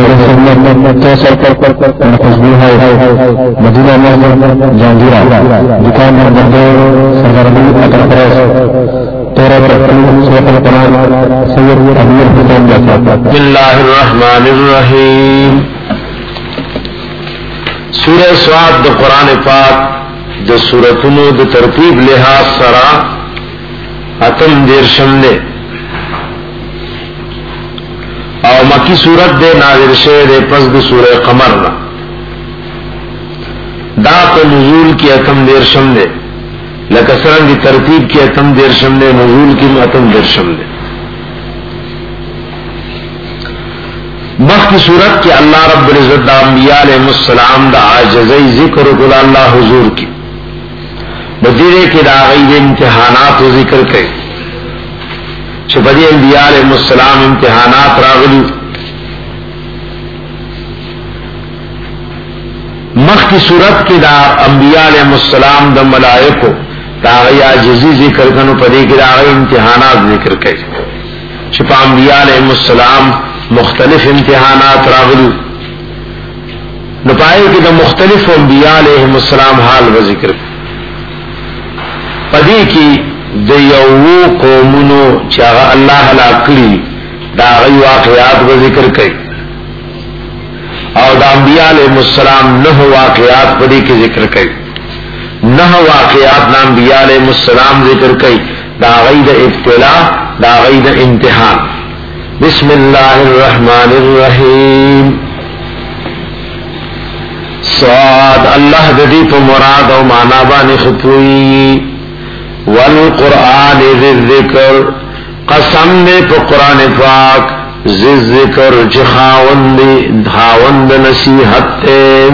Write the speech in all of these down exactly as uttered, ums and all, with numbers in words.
سر پر خوشبو ہے مدینہ میں جہانگیرہ دکان نمبر دو سرگرمی اٹل پریس تیرہ سید امیر حسین جیسا. بسم اللہ الرحمن الرحیم. سورہ سواد د قرآن پاک د سورتونو د ترتیب لحاظ سرا اتم دیرشم دے او مکی سورت دے نازل شوه دے پس د سورہ قمر نا. دا تو نزول کی اتم دیرشم دے لکسرن دی ترتیب کی اتم دیرشم دے نزول کی اتم دیرشم دے. مخ کی صورت کے اللہ رب العزت دا انبیاء علیہ السلام دا عاجزی ذکر کل اللہ حضور کی بدیرے کے دا غیر امتحانات و ذکر کئی چھپدی انبیاء علیہ السلام امتحانات راغلی. مخ کی صورت کی دا انبیاء علیہ السلام دا ملائکو دا غیر عاجزی ذکر کنو پدی کی دا غیر امتحانات ذکر کئی چھپا انبیاء علیہ السلام مختلف امتحانات راغلو نپائے کہ دا مختلف انبیاء علیہ السلام حال و ذکر پدی کی دا یوو قومنو چاہا اللہ علاقلی دا غی واقعات و ذکر کئی اور دا انبیاء علیہ السلام نہ واقعات پدی کی ذکر کئی نہ واقعات نا انبیاء علیہ السلام ذکر کئی دا غی دا ابتلاء دا غی دا امتحان. بسم اللہ الرحمن الرحیم. صاد اللہ ددی پا مراد و مانا بانی خطوئی والقرآن ذی الذکر قسم دے پا قرآن پاک ذی الذکر جخاوند دھاوند نصیحت تے.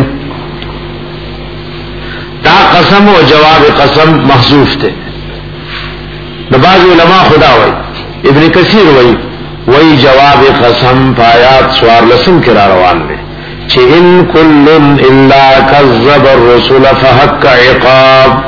تا قسم و جواب قسم محذوف تے. بعض علماء خدا وئی ابن کثیر وئی وہی جواب قسم پایات سوار لسم کے روان میں چھ ان کل الا کذب الرسول فحق عقاب.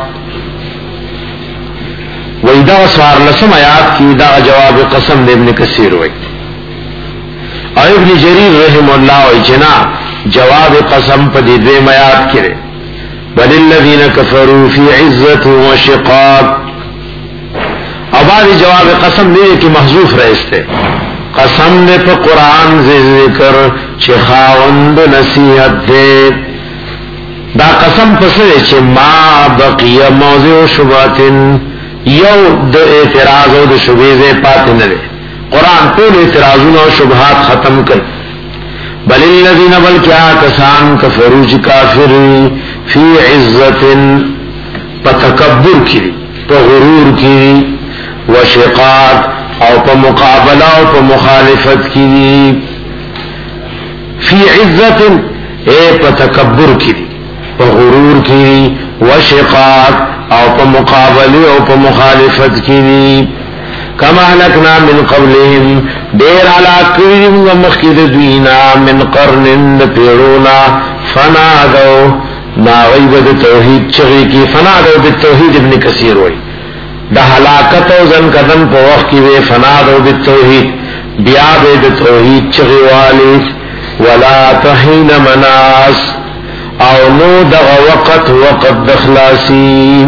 وہی دا سوار لسم آیات کی دا جواب قسم دے ابن کثیر ہوئی اور ابن جریر رحم اللہ وی جنا جواب قسم پا دی دویم آیات کرے بل الذین کفروا فی عزت و شقاق. اب آدھی جواب قسم دے کہ محذوف رہستے قسم نے پا قرآن سے ذکر چھ خاوند نصیحت دے. دا قسم پسے چھ ما بقی موضع شبہتن یو دا اعتراض و دا شبیزے پاتے نلے قرآن پول اعتراضون و شبہات ختم کر. بل الذین بل کیا کسان کفروا چھ کافر فی عزتن پا تکبر کی پا غرور کی و شقاق او پا مقابلہ او پا مخالفت کی فی عزت اے پا تکبر کی پا غرور کی و شقاق او پا مقابلہ او پا مخالفت کی کما حلقنا من قبلهم دیر علاقیم و مخید دوینا من قرن پیرونا فنادو ناغیب دا توحید چغی کی فنادو دا توحید ابن کثیر ہوئی دا ہلاکت و زن قدم پا وقت کی وے فنادو بالتوحید بیاد دا توحید چغی والی ولا تحین مناس او نو دا وقت وقت دخلاسی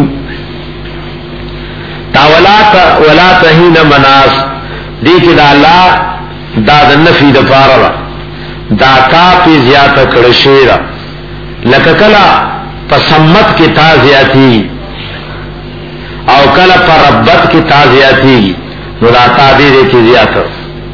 تا ولا, ولا تحین مناس دیکھ دا اللہ دا دا نفی دا پارا دا تا پی زیادہ کرشیرہ لککلا پسمت کی تا زیادی او کلا پر ربت کی تازیاتی ندا تعدیر کی زیادہ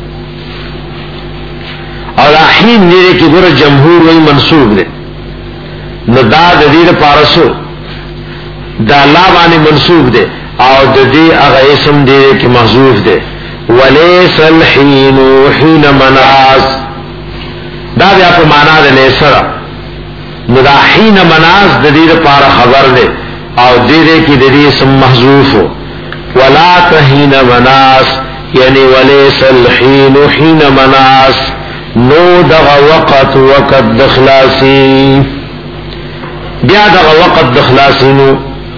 اور حین نیرے کی گر جمہور وی منصوب دے ندا ددیر پارسو دا لابانی منصوب دے او ددی اغا اسم دیرے کی محذوف دے ولیس الحین حین مناس دا بیا پا مانا دے لیسرا ندا حین مناس ددیر پارا خبر دے او دیرے کی دری اسم محذوف ہو ولا تحین مناس یعنی ولیس الحین حین مناس نو دغا وقت وقت دخلاسی بیا دغا وقت دخلاسی نو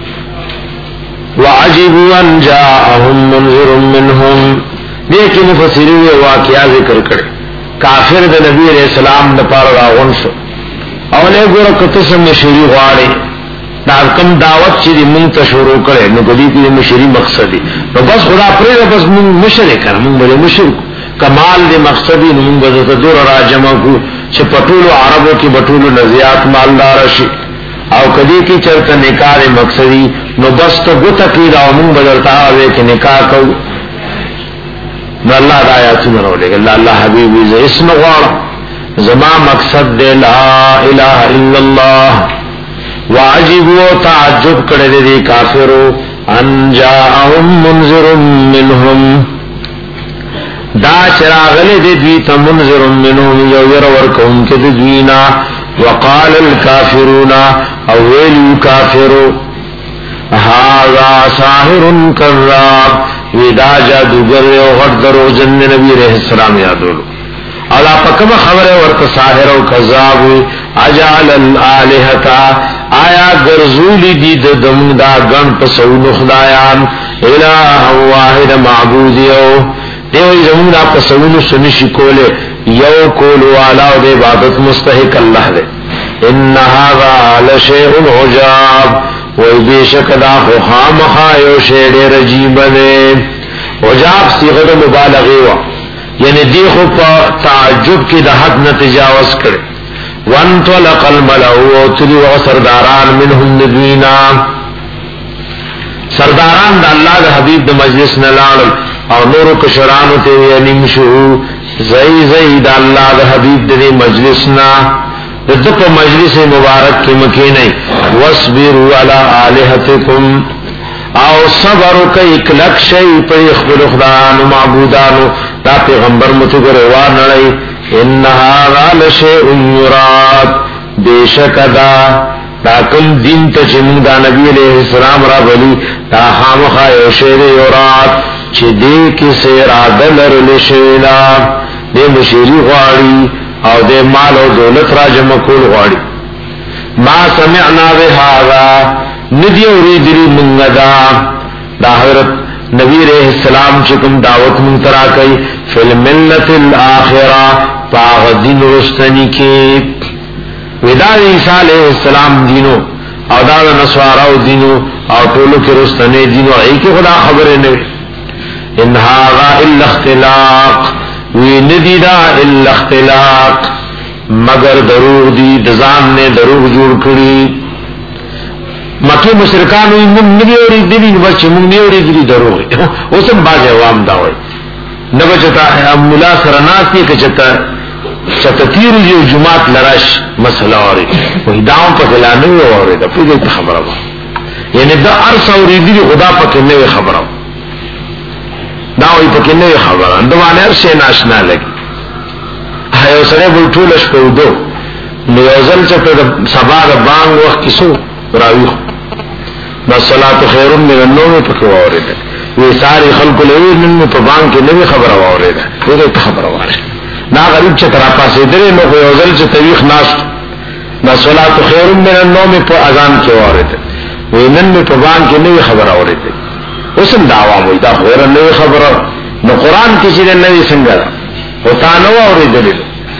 وعجبوا ان جاءهم منذر منهم دیکھ مفسرین واقعہ ذکر کرے کافر د نبی علیہ السلام د پاره راغون شو او له ګوره کته سم مشری غواړي دا کوم دعوت چې موږ ته شروع کړي نو کدي کې مشری مقصدی نو بس خدا پرې بس موږ مشرک کړو موږ به مشرک کمال دې مقصدی نو موږ به دور راجمع کو چې پټولو عربو کې بټولو نزيات مالدار شي او کدی کې چرته نکاح مقصدی نو بس ته ګوت کې دا موږ بدلتا وي چې نکاح کو نو الله دا آیاتونه راولې الله الله حبیبي ز اسم غواړ زما مقصد دې لا اله الا الله واجبوا تعجب کړه دې کافرو ان جاءهم منذر منهم دا چراغله دې دوی ته منذر منهم یو ير ورکون کې دې دوینا وقال الكافرون او ویل کافرو هذا ساحر كذاب ودا جادوگر او غټ درو جن نبی رحم السلام یادولو الا پکمه خبره ورته ساحر او کذاب اجعل الالهه آیا غرزول دي د دمدا غن پسونو خدایان الہ واحد معبود یو دیو زمونږه پسونو سنشي کوله یو کول والا او د عبادت مستحق الله دی ان هذا لشیء عجاب وی بیشک دا خامخا یو شی ډیر عجیب دی عجاب صيغه مبالغه وا یعنی دی خو په تعجب کې د حد نه تجاوز کړي وان طلق الملأ وتلی و سرداران منهم نبینا سرداران د الله د حبیب د مجلس نه لاړ او نور کشرانو ته یې شو زئی زئی د الله د حبیب د مجلس نه د په مجلس مبارک کې مکه نه واصبروا علی الہتکم او صبر کوي کلک شي په خپل خدانو معبودانو دا پیغمبر متګره و نه ان هذا لشیء یراد بیشکدا دا کوم دین ته چې موږ د نبی علیہ السلام را بلی دا خامخا یو شی یراد چې دې کې سیر عادل لرل شیلا دې مشری غواړي او دې مال او دولت را جمع کول غواړي ما سمعنا بهذا ندی اوریدلی موږ دا دا حضرت نبی علیہ السلام چې کوم دعوت مون ترا کوي فل ملت الاخره باغ دین رستنی کې ودا عیسی علیہ السلام دینو او دا نصارا دینو او ټولو کې رستنی دینو ای کې خدا خبره نه ان هذا الا اختلاق وی ندی دا الا اختلاق مگر دروغ دی دزان نے دروغ جوړ کړی مکه مشرکان وی موږ ندی اوري دی بچ موږ نه اوري دی دروغ اوس هم باز عوام دا وای نه بچتا مولا سرناتی کې چتا چتا تیر یو جمعات لراش مسله اوري وې داو په غلانه اوري دا په خبره و یعنی دا ارس اوري دی خدا پکې نه خبره دا وی پکې نه خبره اندوانه هر شي ناشنا لګي هيو سره بل ټول شپه ودو نو یوزل چې په سبا د بانګ وخت کې سو راوي دا صلات خیر من النوم پکې اوريده وی ساری خلق له نن په بانګ کې نه خبره اوريده دغه خبره واره دا غریب چې تر پاسې درې نو یوزل چې تویخ ناس دا صلات خیر من النوم په اذان کې اوريده وی نن په بانګ کې نه خبره اوريده وسم دعوا وي دا غیر نه خبره نو قران کې چې نه څنګه او تا نو اورېدل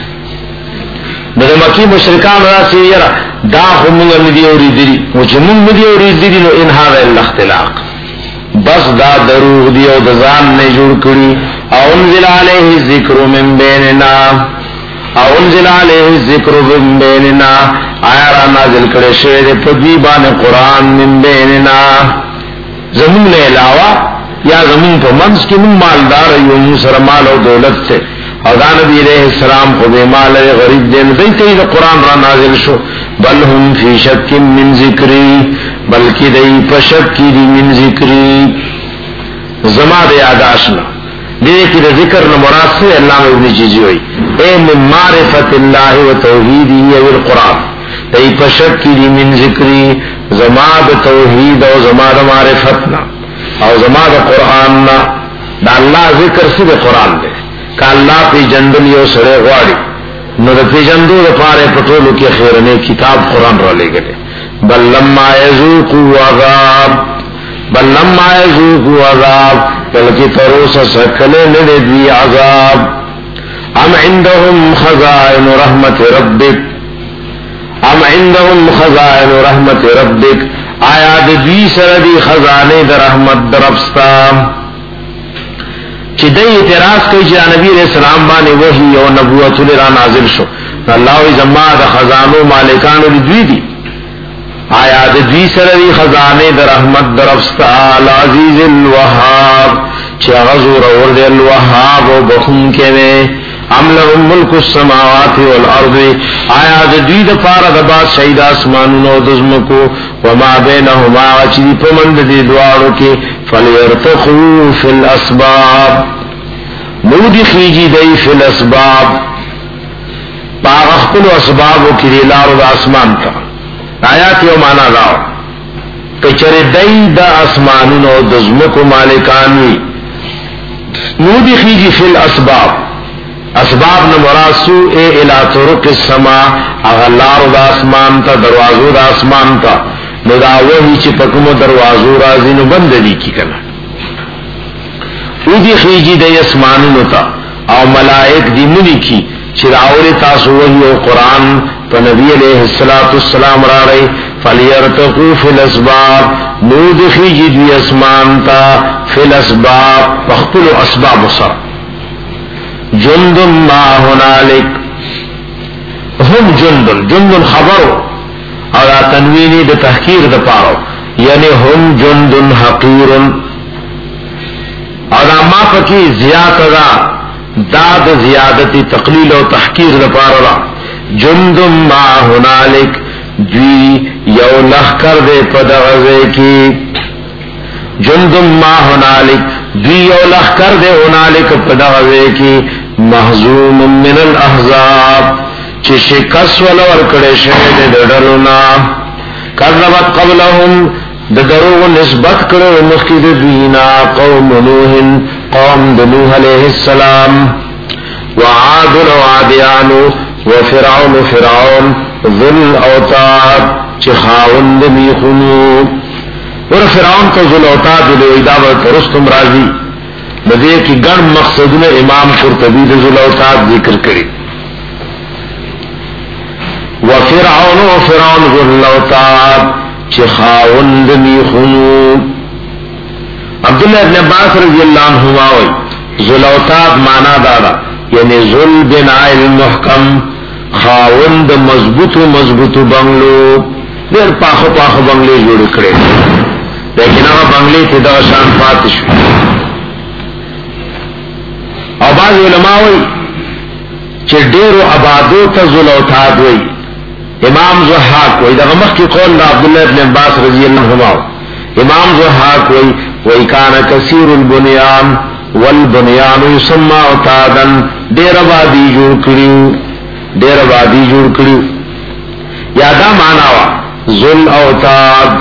نو مکی مشرکان راسي یرا دا هم نه دی اورېدلی او چې موږ نه دی اورېدلی نو ان هاذا الاختلاق بس دا دروغ دی او د ځان نه جوړ کړی او انزل علیه الذکر من بیننا او انزل علیه الذکر من بیننا آیا را نازل کړي شه په دې باندې قران من بیننا زمون نے علاوہ یا زمون په منځ کې مون مالدار یو مون سره مال او دولت سے او دا نبی علیہ السلام خو به مال غریب دین دیته د قران را نازل شو بل هم فی شک من ذکری بلکې دای په شک کې دی من ذکری زما د یاداشنا دې کې د ذکر نه مراد څه علامه ابن جیزی وایي اے من معرفت الله و توحیدی او القران دای په شک کې دی من ذکری زما د توحید او زما د معرفتنا او زما د قران نا د الله ذکر سره قران دی ک الله په جندل یو سره غواړي نو د پیجندو لپاره پټولو کې خیرنه کتاب قران را لګل بل لما یذوقوا عذاب بل لما یذوقوا عذاب بلکې تروس سکل نه دی عذاب ام عندهم خزائن رحمت ربک ام عندهم خزائن رحمت ربک آیا د دوی سره دی خزانه د رحمت درپستا چې دې اعتراض کوي چې نبی رسول الله باندې وحی او نبوت لرا نازل شو الله ای زما د خزانو مالکانو دوی دي آیا د دوی سره دی خزانه د رحمت درپستا العزیز الوهاب چې غزور اور دی الوهاب او بخون کې ام لهم ملک السماوات والارض آیا د دوی د پاره د باد شهید اسمانونو د زمکو وما بینهما چې په مند دي دواړو کې فليرتقوا فی الاسباب مودي خيجي دی فی الاسباب باغ خپل اسباب کې لارو د اسمان ته آیات یو معنا راو کچره دای د اسمانونو د زمکو مالکان وي مودي خيجي فی الاسباب اسباب نہ مراسو اے الى طرق السماء اغلار دا اسمان تا دروازو دا اسمان تا نو دا وحی چی پکمو دروازو رازی نو بند دی کی کنا او دی خیجی دی اسمانونو تا او ملائک دی منی کی چی راولی تاسو وحی و قرآن پا نبی علیہ السلام را رئی فلیرتقو فی الاسباب نو دی خیجی دی اسمان تا فی الاسباب پختلو اسباب سر جند ما هنالک هم جند جند خبرو اور تنوینی د تحقیر د پارو یعنی هم جند حقیر اور ما پکی زیادت دا داد زیادتی تقلیل و تحقیر د پارو جند ما هنالک دوی یو لخکر دے پدغزے کی جند ما هنالک دوی یو لخکر دے هنالک پدغزے کی محزوم من الاحزاب چی شکس ولور کڑے شہد دڑلنا کذبت قبلهم دروغ نسبت کرو مخید دوینا قوم نوح قوم نوح علیہ السلام وعاد وعادیان وفرعون فرعون ذل اوتاد چی خاوند میخونو اور فرعون تو ذل اوتاد دعوت رستم راضی بدے کی گن مقصد نے امام قرطبی ذل اوتاد ذکر کری وفرعون وفرعون ذل اوتاد چی خاوند میخونو عبداللہ ابن عباس رضی اللہ عنہ وی ذل اوتاد مانا دادا یعنی ذل بناء المحکم خاوند مضبوط مضبوط بنگلو دیر پاخو پاخو بنگلے جوڑ کرے لیکن اگر بنگلے تھی دا شان پاتش اور بعض علماء وی چی دیر و عبادو تا ذل اوتاد وی امام زحاق وی دا غمخ کی قول دا عبداللہ ابن عباس رضی اللہ عنہ امام زحاق وی وی کانا کثیر البنیان والبنیان یسمع اوتادا دیر آبادی جوڑ کریو دیر آبادی جوڑ کریو یادا معناوا ذل اوتاد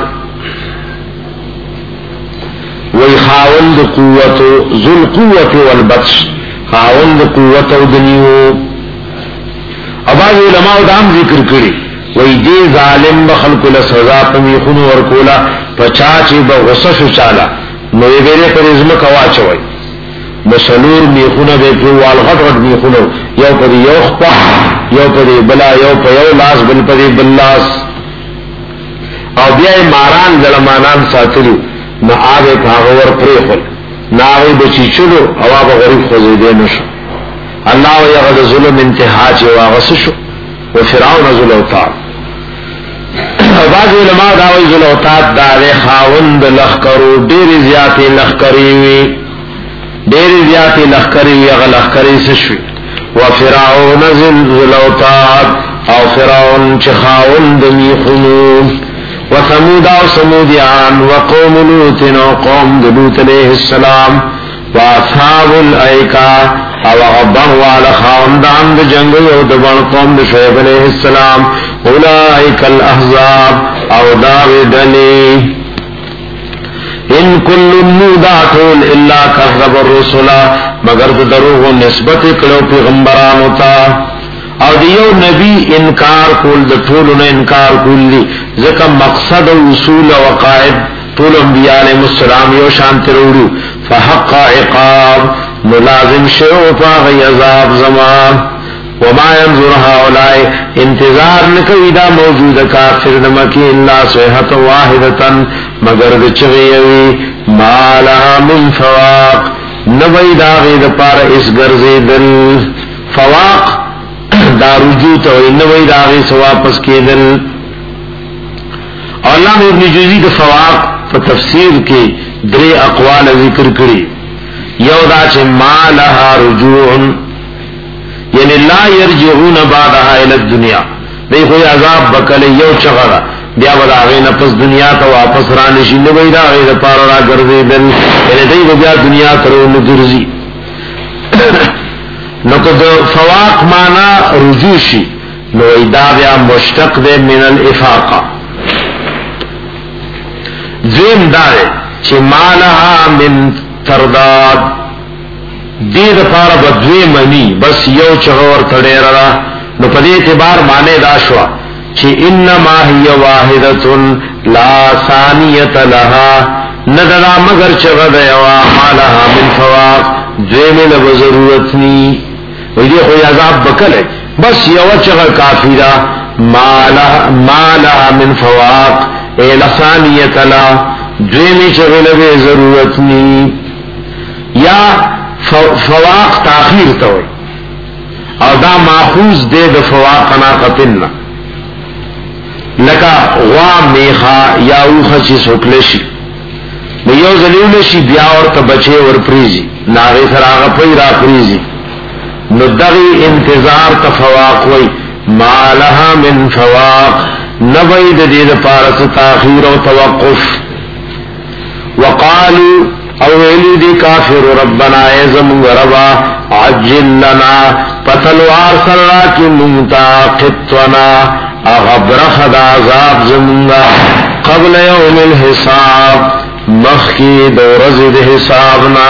وی خاوند قوت ذل قوت والبطش خاوند قوت و دنیو اباز علماء دام ذکر کری وی دی ظالم بخلق لسزا پمیخونو ورکولا پچاچی بغصش چالا نوی بیرے پر ازمک واچوئی مسلور میخونو بے پر والغط غط میخونو یو پدی یو خپا یو پدی بلا یو پا یو لاس بل پدی بلاس او بیائی ماران ظلمانان ساتلو نا آبے پاغور پریخل نا آغی بچی چلو او آبا غریب خوزیدے نشو اللہ و یغد ظلم انتہا چی واغسشو و فرعون ذل اوتاد بعض علماء داوی ذل اوتاد دارے خاوند لخکرو دیر زیادی لخکریوی دیر زیادی لخکریوی اغا لخکری سشوی و فرعون ذل اوتاد او فرعون چی خاوند میخونو و ثمود او سمودیان و قوم لوت و قوم لوت علیہ السلام و اصحاب الائکا او غبان والا خاندان دا جنگ یو دبان قوم دا شعیب علیہ السلام اولئک الاحزاب او داغ دلی ان کل نوداتون الا کذب الرسول مگر دا دروغ و نسبت کلو پیغمبرانو تا او دیو نبی انکار کول دا طولنا انکار کول دی ذکر مقصد و اصول و قائد طول انبیاء علیہ السلام یو شانت روڑو فحق عقاب ملازم شو پاغی عذاب زمان وما ينظر هؤلاء انتظار نکوی دا موجود کافر نمکی اللہ صحت واحدتا مگر دچغیوی ما لها من فواق نوی دا غید پار اس گرزی دل فواق دا رجوع توی نوی دا غید سواپس کی دل علامہ ابن جوزی دا فواق پا تفسیر کی دری اقوال ذکر کری یو دا چه ما لها رجوع یعنی لا یرجعون بعدها الى الدنیا دی کوئی عذاب بکل یو چغرا بیا ودا غین پس دنیا تا واپس رانشی نوی دا غیر پارا را گردی دل یعنی دی بیا دنیا کرو نگرزی نو کد فواق مانا رجوشی نو ایدا بیا مشتق دے من الافاقہ دویم دارے چی مالها من ترداد دید پارا بدوی منی بس یو چغور تڑیر را نو پدی اعتبار مانے داشوا چی انما ہی واحدت لا ثانیت لها ندلا مگر چغد یوا مالها من فواق دوی میں لب ضرورت نی ویدی خوی عذاب بکل ہے بس یو چغ کافی را مالها من فواق اے لثانیت لها دوی میں چغ لب ضرورت نی یا فواق تاخیر توئی او دا ماخوذ دے دا فواق ناقتن لکا غوا میخا یا اوخا چی سکلشی یو زلیولشی بیا ورطا بچے ور پریزی ناغی سر آغا پی را پریزی نو دغی انتظار تا فواق وی ما لها من فواق نبید دید پارس تاخیر و توقف وقالو اویلی دی کافر ربنا ایزم وربا عجل لنا پتلوار سرا کی منتا قطونا اغبرخ دا عذاب زمنگا قبل یوم الحساب مخی دورز دی حسابنا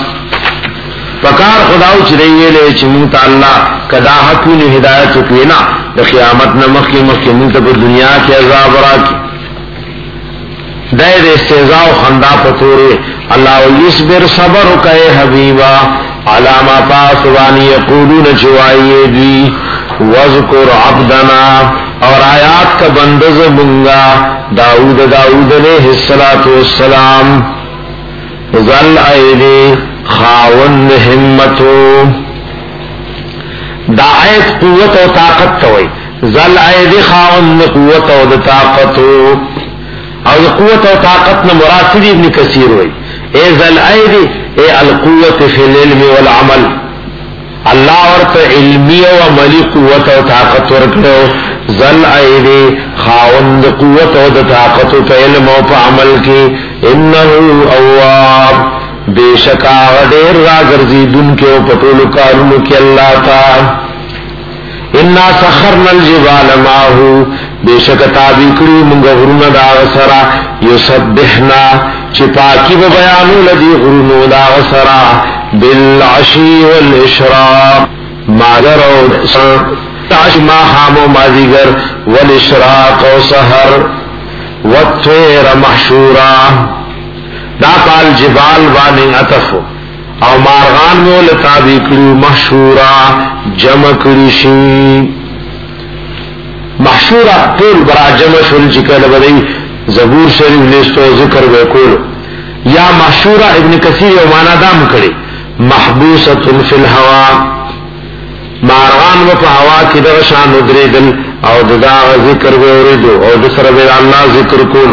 فکار خداو چرئیے لے چی منتا اللہ کدا حکونی ہدایت کینا دا قیامتنا مخی مخی منتا پر دنیا کی عذاب راکی دائد استعزاء و خندہ پتورے اللہ یصبر صبر کئے حبیبا علامہ پاسوانی یقولون چوائیے دی وذکر عبدنا اور آیات کا بندز منگا داود داود علیہ السلام ذل ایدی خاون ہمتو دا آیت قوت و طاقت توئی ذل ایدی خاون قوت و طاقتو اور قوت و طاقت نے مراد ابن کثیر ہوئی اے ذل ایدی اے القوت فی العلم والعمل اللہ ورت علمی و عملی قوت و طاقت ورکڑو ذل ایدی خاوند قوت و طاقت پہ علم و پہ عمل کی انہو اواب بے شکا غدیر را گرزیدن کے و پٹول کارنو کی اللہ تا انا سخرنا الجبال ماہو بے شک تابی کری منگا غرون دا غسرا یسبحنا چپاکی و بیانو لدی غرون دا غسرا بالعشی والاشراق مادر و عش ما حامو مازیگر والاشراق و سحر والطیر محشورا دا پال جبال وانی عطفو او مارغان مول تابی کری محشورا جمع کری شی محشورہ طول برا جمع شل چکل بدئی زبور شریف لیستو ذکر بکولو یا محشورہ ابن کثیر و مانا دام کرے محبوست فی الہوا مارغان و پا ہوا کی درشان ادری دل او دداغ ذکر بوردو او دسر بید اللہ ذکر کولو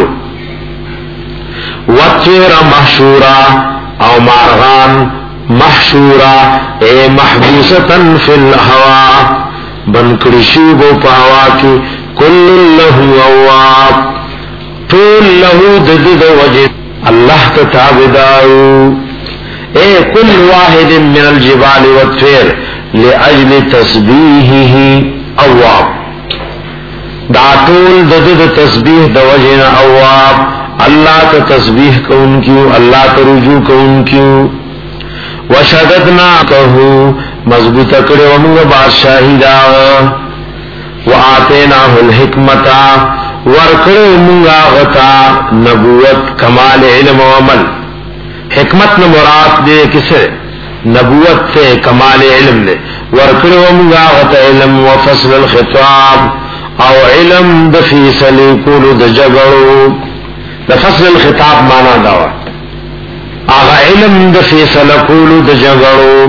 وطیر محشورہ او مارغان محشورہ اے محبوستا فی الہوا بنکڑشیب و پاوا کی کل لہو اواب طول لہو ددد وجد اللہ تتابدارو اے کل واحد من الجبال والطیر لأجل تسبیحہ اواب دا طول ددد تسبیح دوجن اواب اللہ تا تسبیح کون کیوں اللہ تا رجوع کون کیوں وشددنا کہو مضبوط کرے ومنگا بادشاہی دا وآتیناہ الحکمتا ورکڑے ومنگا غتا نبوت کمال علم و عمل حکمت نمرات دے کسے نبوت تے کمال علم دے ورکڑو منگا غت علم و فصل الخطاب او علم د فیصلے کولو د جگړو د فصل الخطاب معنا دا اغه علم د فیصله کولو د جگړو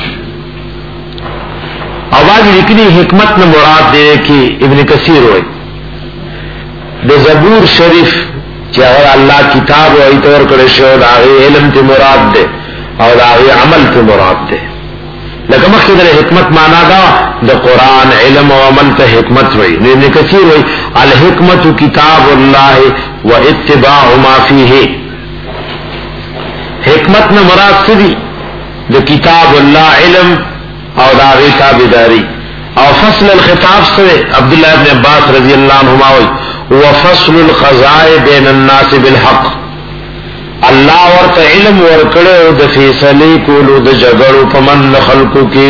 اواز لیکلی حکمت نہ مراد دے کہ ابن کثیر ہوئے د زبور شریف چې اللہ کتاب او ایتور کړي شو دا علم ته مراد دے او دا عمل ته مراد دے لکه مخکې د حکمت معنا دا د قران علم او عمل ته حکمت وای ابن کثیر وای الحکمت کتاب الله واتباع ما فيه حکمت نہ مراد سدی د کتاب الله علم او دا غی تابعداری او فصل الخطاب سے عبداللہ ابن عباس رضی اللہ عنہما وی وفصل القضاء بین الناس بالحق اللہ ورت علم ورکڑے د فیصلے کولو د جگړو پمن خلقو کی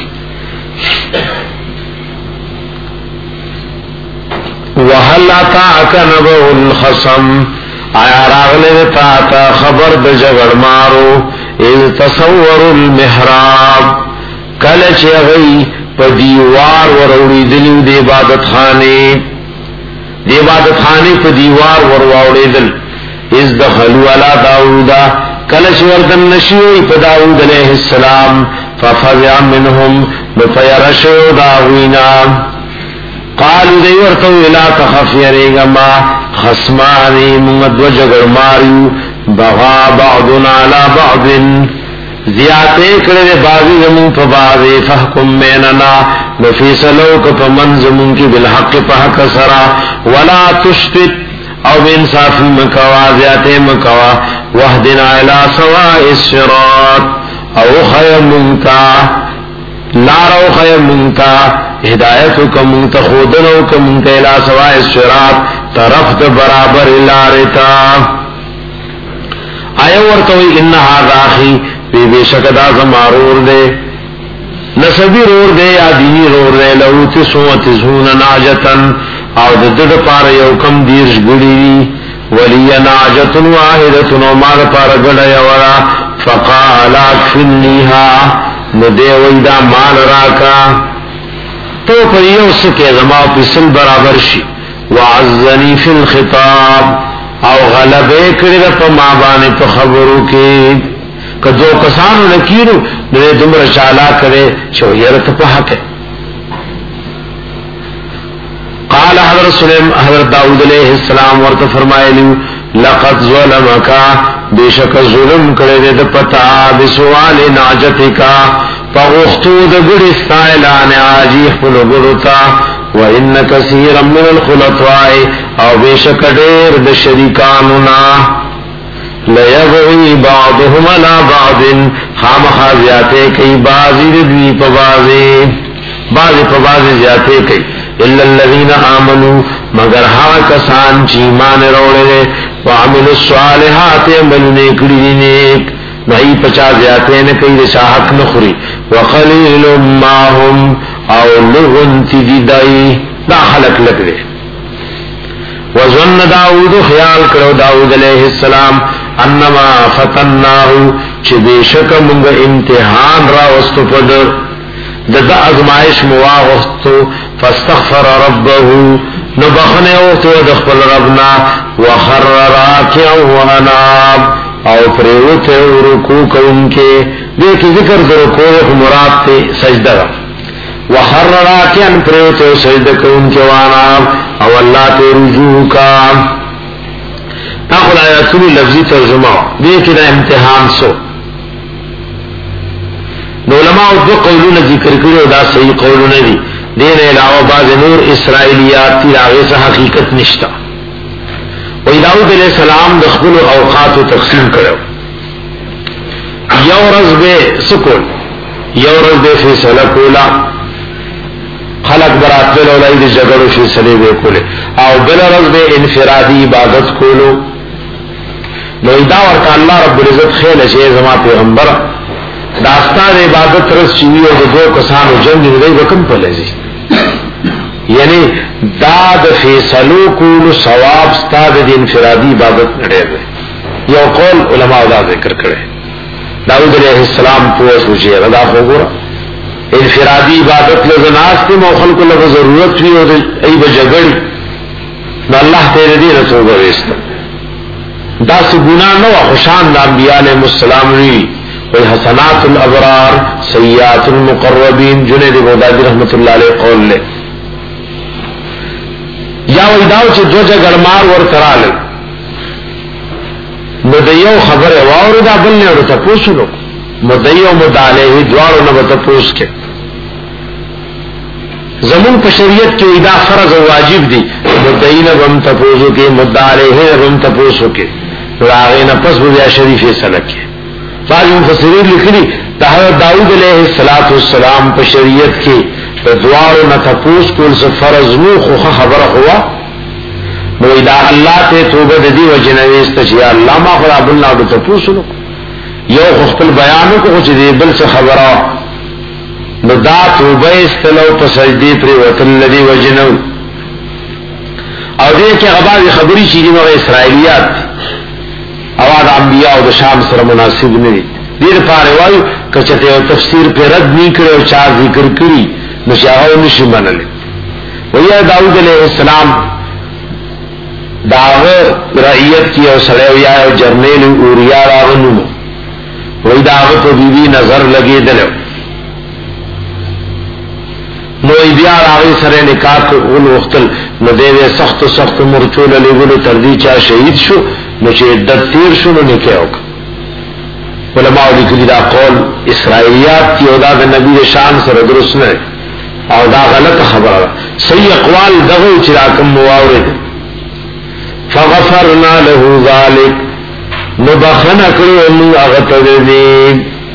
وهل اتاک نبأ الخصم آیا راغلے تا تا خبر د جگړ مارو اذ تصور المحراب کل چه غی پا دیوار وروڑی دلیو دی عبادت خانے دی عبادت خانے پا دیوار وروڑی دل از دخلو علا داودا کل چه وردن نشیوی پا داود علیہ السلام ففضع منهم بفیرشو داوینا قالو دی ورطو الى تخف یریگما خسمانی ممدو جگر ماریو بغا بعضنا علا بعضن زیادے کرے بازی زمون پا بازی فحکم بیننا نفیصلو کپا من زمون کی بالحق پا حق سرا ولا تشتت او بانصافی مکوا زیادے مکوا وحدنا الى سواء الصراط او خیر منتا لارو خیر منتا ہدایتو کمونتا خودنو کمونتا الى سواء الصراط طرف دا برابر لارتا آیا ورطوئی انہا راخی بے بے شکدا زمارور دے نسبی رور دے یا دینی رور دے لہو تسو تسون ناجتن او دد پار یو کم دیرش گڑی ولی ناجتن واحدتن و مال پار گڑا یورا فقالا کفنیها ندے ویدہ مال راکا تو پر یو سکے زما پسل برابر شی وعزنی فی الخطاب او غلبے کرد پا مابانی پا خبرو کی کہ دو کسانو نکیرو نوے دمر چالا کرے چو یرت پا حق ہے قال حضرت سلیم حضرت داود علیہ السلام ورط فرمائے لیو لقد ظلمکا بے شک ظلم کرے دے پتا بسوال ناجتکا پا غختو دا گڑستا اعلان آجیح پلو گڑتا وَإِنَّ كَثِيرًا مِّنَ الْخُلَطَاءِ او بے شک دیر دا شریکانونا لَيَبْغِي بَعْضُهُمْ عَلَى بَعْضٍ خام خازیاتے کئی بازی ردوی پا بازی بازی پا بازی زیاتے کئی إِلَّا الَّذِينَ آمَنُوا مگر ہاں کسان چیمان روڑے دے وَعَمِلُوا الصَّالِحَاتِ عمل نیکڑی نیک نئی پچا زیاتے نکئی دشا حق نخوری وَقَلِيلٌ مَّاهُمْ او لغن تیدی دائی دا خلق لگ دے وظن داود خیال کرو داود علیہ السلام انما فتناہو چی بے شک منگ امتحان را وستو پد دا ازمائش مواغستو فاستغفر ربہو نبخنے اوتو دخپل ربنا وخر راکعا واناب او پریوتے رکو کون کے دیکھ ذکر در رکو مراد تے سجدہ وخر راکعا پریوتے سجدہ کون کے واناب او اللہ تے رجوع کا تاخل آیاتونی لفظی ترجمہ دیکھ دا امتحان سو علماء دو قولون ذکر کرو دا صحیح قولون دی دین علاوہ بعض نور اسرائیلیات تی راغیس حقیقت نشتا و داود علیہ السلام دخبل اوقات و تقسیم کرو یو رز بے سکول یو رز بے فیصلہ کولا خلق برات بل اولائی دی جگڑو فیصلے بے کولے او بل رز بے انفرادی عبادت کولو نو ادا ورکا اللہ رب العزت خیل شیئ زمان پیغمبر داستان عبادت رس چیوی او دو کسانو جنگ ندائی بکم پلیزی یعنی داد فیصلو کولو ثواب ستاد دی انفرادی عبادت نڑے دے یو قول علماء دا ذکر کرے داؤد علیہ السلام پوس وچے غدا خوګور انفرادی عبادت لزناس تی موخل کو لگا ضرورت بھی اور ای بجگڑی نو اللہ تیرے دی رسول گویستا دا سی گناہ نو خوشان دا انبیاء علیہ السلام ری وی حسنات الابرار سیئات المقربین جنید بغدادی رحمت اللہ علیہ قول لے یا وی داو چی جو جا گرمار ور کرالے مدیو خبر واور دا بلنے اور تپوسو لو مدیو مدعلے ہی دوارو نبا تپوس کے زمون پر شریعت کی ادا فرض و واجب دی مدعی نبم تپوسو کے مدعلے ہی نبم تپوسو کے راغی نپس بیا شریف سلک کے بعض مفسرین لکھنی حضرت داؤد علیہ السلام پر شریعت کی دوارو نتپوس کل سے فرض نو خوخ خبر ہوا نو ادا اللہ تے توبہ دی و جنویست چیا اللہ ما خراب اللہ دو تپوسو لو یو خپل بیانو کو کچھ دی بل سے خبرہ نو دا توبہ استلو پسجدی پر وطن لدی و جنو اور دیکھ کہ غباوی خبری چیزی مغا اسرائیلیات اواد انبیاء و شام سر مناسب نہیں دیر پارے وایو کچھتے و تفسیر پہ رد نہیں کرے و چار ذکر کری نشاہو نشی منلے ویہ داؤد علیہ السلام داغ رعیت کی او سڑے ویا او جرنیل اوریا راغنو وی داغ تو بی بی نظر لگے دلو نو بیا راغی سرے نکاح کو اول وقتل نو دیوے سخت سخت مرچول علی گلو تردی چاہ شہید شو نو چه عدت تیر شو نو نکے ہوگا علماء لکلی دا قول اسرائیلیات کی او دا دا نبی شان سر درست نے او دا غلط خبر صحیح اقوال دغو چراکم مواورد فغفرنا له ذالک نبخن کرو من اغتدی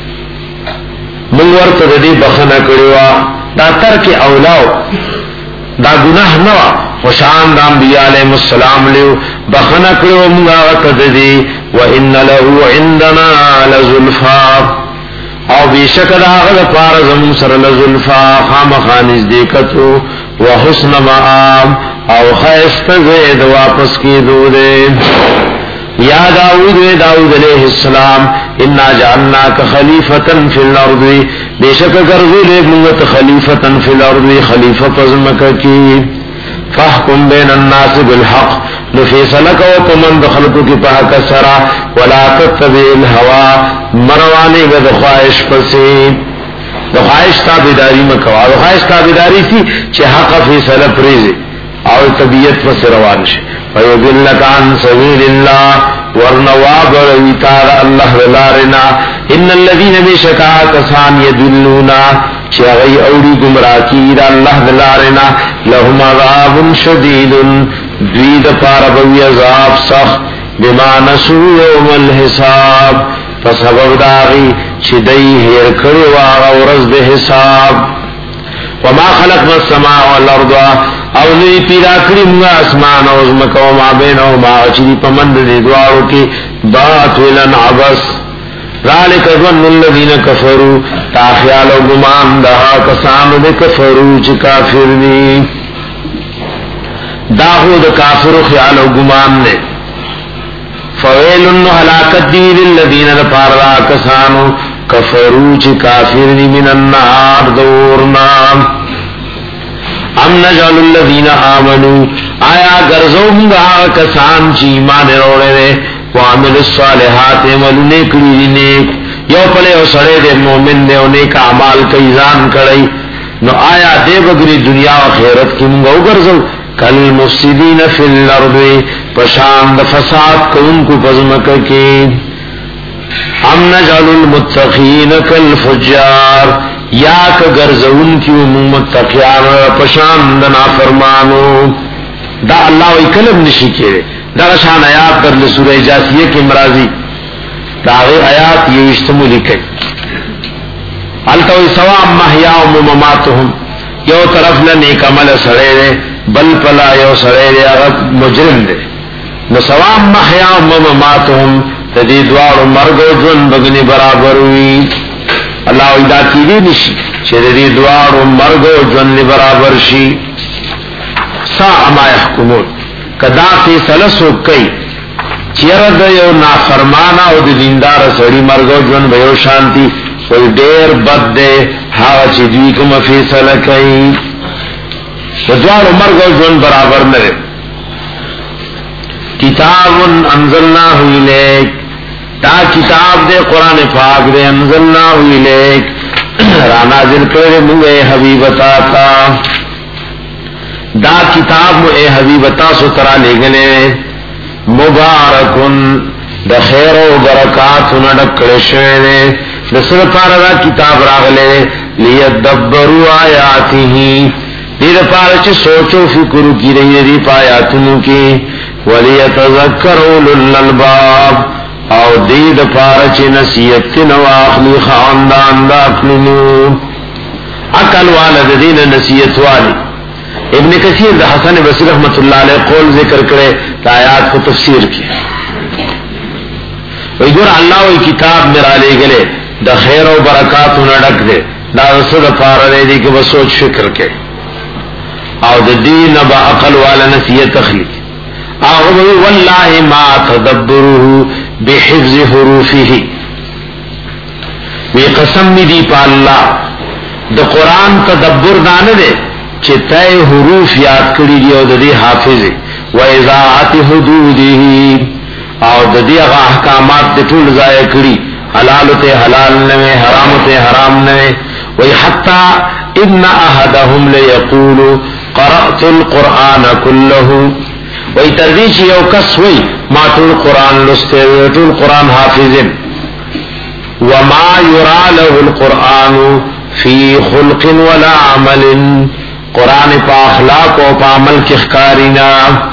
من ورتدی بخن کرو دا ترک اولاو دا گناہ نوا وشان دا انبیاء علیہ السلام لیو بخن کرو من اغتدی وَإِنَّ لَهُ عِنْدَنَا لَزُلْفَا او بیشک دا غد پارزم سر لزلفا خام خانز دیکتو وحسن مآم او خیست زید واپس کی دو دے یا داود داود علیہ السلام انا جعلناک خلیفتا فی الارض بیشک گرزو لے منگت خلیفتا فی الارض خلیفہ پزمک کی فاحکم بین الناس بالحق نفیصلک و پمن دخلتو کی پاک سرا ولا تتبع الہوا مروانی بد خواہش پسی دخواہش تابداری مکوا دخواہش تابداری تھی چھ حق فیصلہ پریزی اور طبیعت پس روان شے وَيُضِلَّكَ عَنْ سَبِيلِ اللَّهِ وَرْنَوَابَ وِتَارَ اللَّهِ لَارِنَا إِنَّ الَّذِينَ بِشَكَا كَسَانْ يَدُلُّونَا چاہی اوڑی گمراکی دا اللہ لارنا لهم عذاب شدید دوید پاربوی عذاب سخت بما نسو یوم الحساب فسبب داغی چدئی ہیر کرو آغا ورز دے حساب وما خلقنا السماء والارض او نوی پیدا کریم گا اسمان او ازمک وما بینہو ما اچری پمند دے دوارو کی باطلا عبس ذالک ظن الذین کفروا تاخیال و گمان دہا کسان دے کفروا چی کافر دی داہو دا کافر خیال و گمان دے فویل انو حلاکت دی للذین دا پارلا کسانو کفروا چی کافر دی من النار دورنا ام نجعل الذین آمنو آیا گرزوم دا کسان چی ایمان روڑے دے وعمل الصالحات عمل نیکلی نیک یو پلے او سڑے دے مومن دے او نیک اعمال کئی زان کڑئی نو آیا دے بگری دنیا و خیرت کی منگا اگرزو کل مفسدین فی الارض پشاند فساد کو ان کو پزمک کی ام نجعل المتقین کل فجار یا کگرزو ان کی متقیان پشاند نافرمانو دا اللہ وی کلم نشی کے دا شان آیات در لسورہ جاسیہ کی مرازی دا غیر آیات یہ اشتمو لکھے علتوی سوام محیاء مماتهم یو طرف نیک عمل سڑے دے بل پلا یو سڑے دے اغت مجرم دے نو سوام محیاء مماتهم تدی دوار مرگ و جن بگنی برابر ہوئی اللہ ویدہ کی دی نشی چھے دی دوار مرگ و جن برابر شی سا اما یحکمون کدا فیصلہ سو کئی چی چیر دا یو نافرمانا او دا دیندار سڑی مرگو جون بیو شانتی وی دیر بد دے ہاو چی دوی کم فیصلہ کئی دوار مرگو جون برابر نرے کتاب انزلناہ الیک دا کتاب دے قرآن پاک دے انزلناہ الیک رانا ذل کرے موے حبیبتا تا دا کتاب مو اے حبیبتا سترا لے گلے مبارکن دا خیر و برکات نڈکڑ شوئے دا سر پارا دا کتاب راغلے لیدبرو آیاتی ہی دید پارا چھ سوچو فکرو کی رہی دی پایاتنو کی ولیتذکروا للالباب او دید پارا چھ نصیت نواخلی خاندان دا اکلنو عقل والد دین نصیت والی ابن کثیر دا حسن بصری رحمت اللہ علیہ قول ذکر کرے دا آیات کو تفسیر کی وی دور اللہ وی کتاب میرا لے گلے دا خیر و برکات نڈک دے دا رسول پارا دے دی کہ وہ سوچ فکر کے او دا دین با عقل والا نصیت اخلی اغوی واللہ ما تدبروه بحفظ حروفه وی قسم می دی پا اللہ دا قرآن تدبر دانے دے چتے حروف یاد کری دی او دا دی حافظ و اذاعت حدودی او دا دی اغا احکامات دی طول ضائع کری حلال تے حلال نوے حرام تے حرام نوے وی حتی ان احدهم لیقول قرأت القرآن کلہو وی تردیچ یو کس وی ما طول قرآن لستے وی طول قرآن حافظن وما یرا له القرآن فی خلق ولا عمل قرآن پا اخلاق و پا عمل کی اخکارینا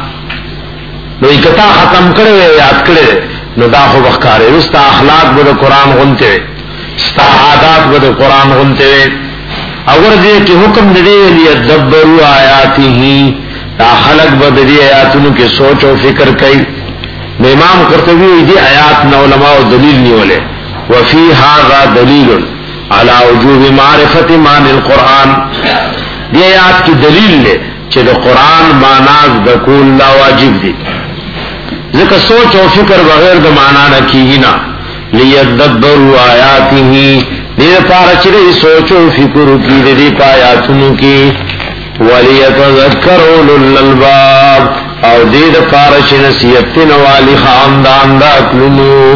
نو اکتا ختم کرے یاد کرے نو دا خوب اخکارے رستا اخلاق بدا قرآن غنتے ستا عادات بدا قرآن غنتے اگر دے کہ حکم دے لیدبروا آیاتی ہی دا خلق بدا دی آیاتنو کے سوچ و فکر کئی امام قرطبی دی آیات نا علماء دلیل نیولے وفی هذا دلیل علی وجوب معرفت معنی القرآن دی آیات کی دلیل لے چھے دا قرآن معناز دا کول لا واجب دی ذکر سوچ و فکر بغیر دا معنی نہ کی نا لیدبروا آیاتی ہی دید پارا چرے سوچ و فکر کی دی پایاتنو کی ولیتذکروا للالباب او دید پارا چھ نصیحتن والی خاندان دا اکلنو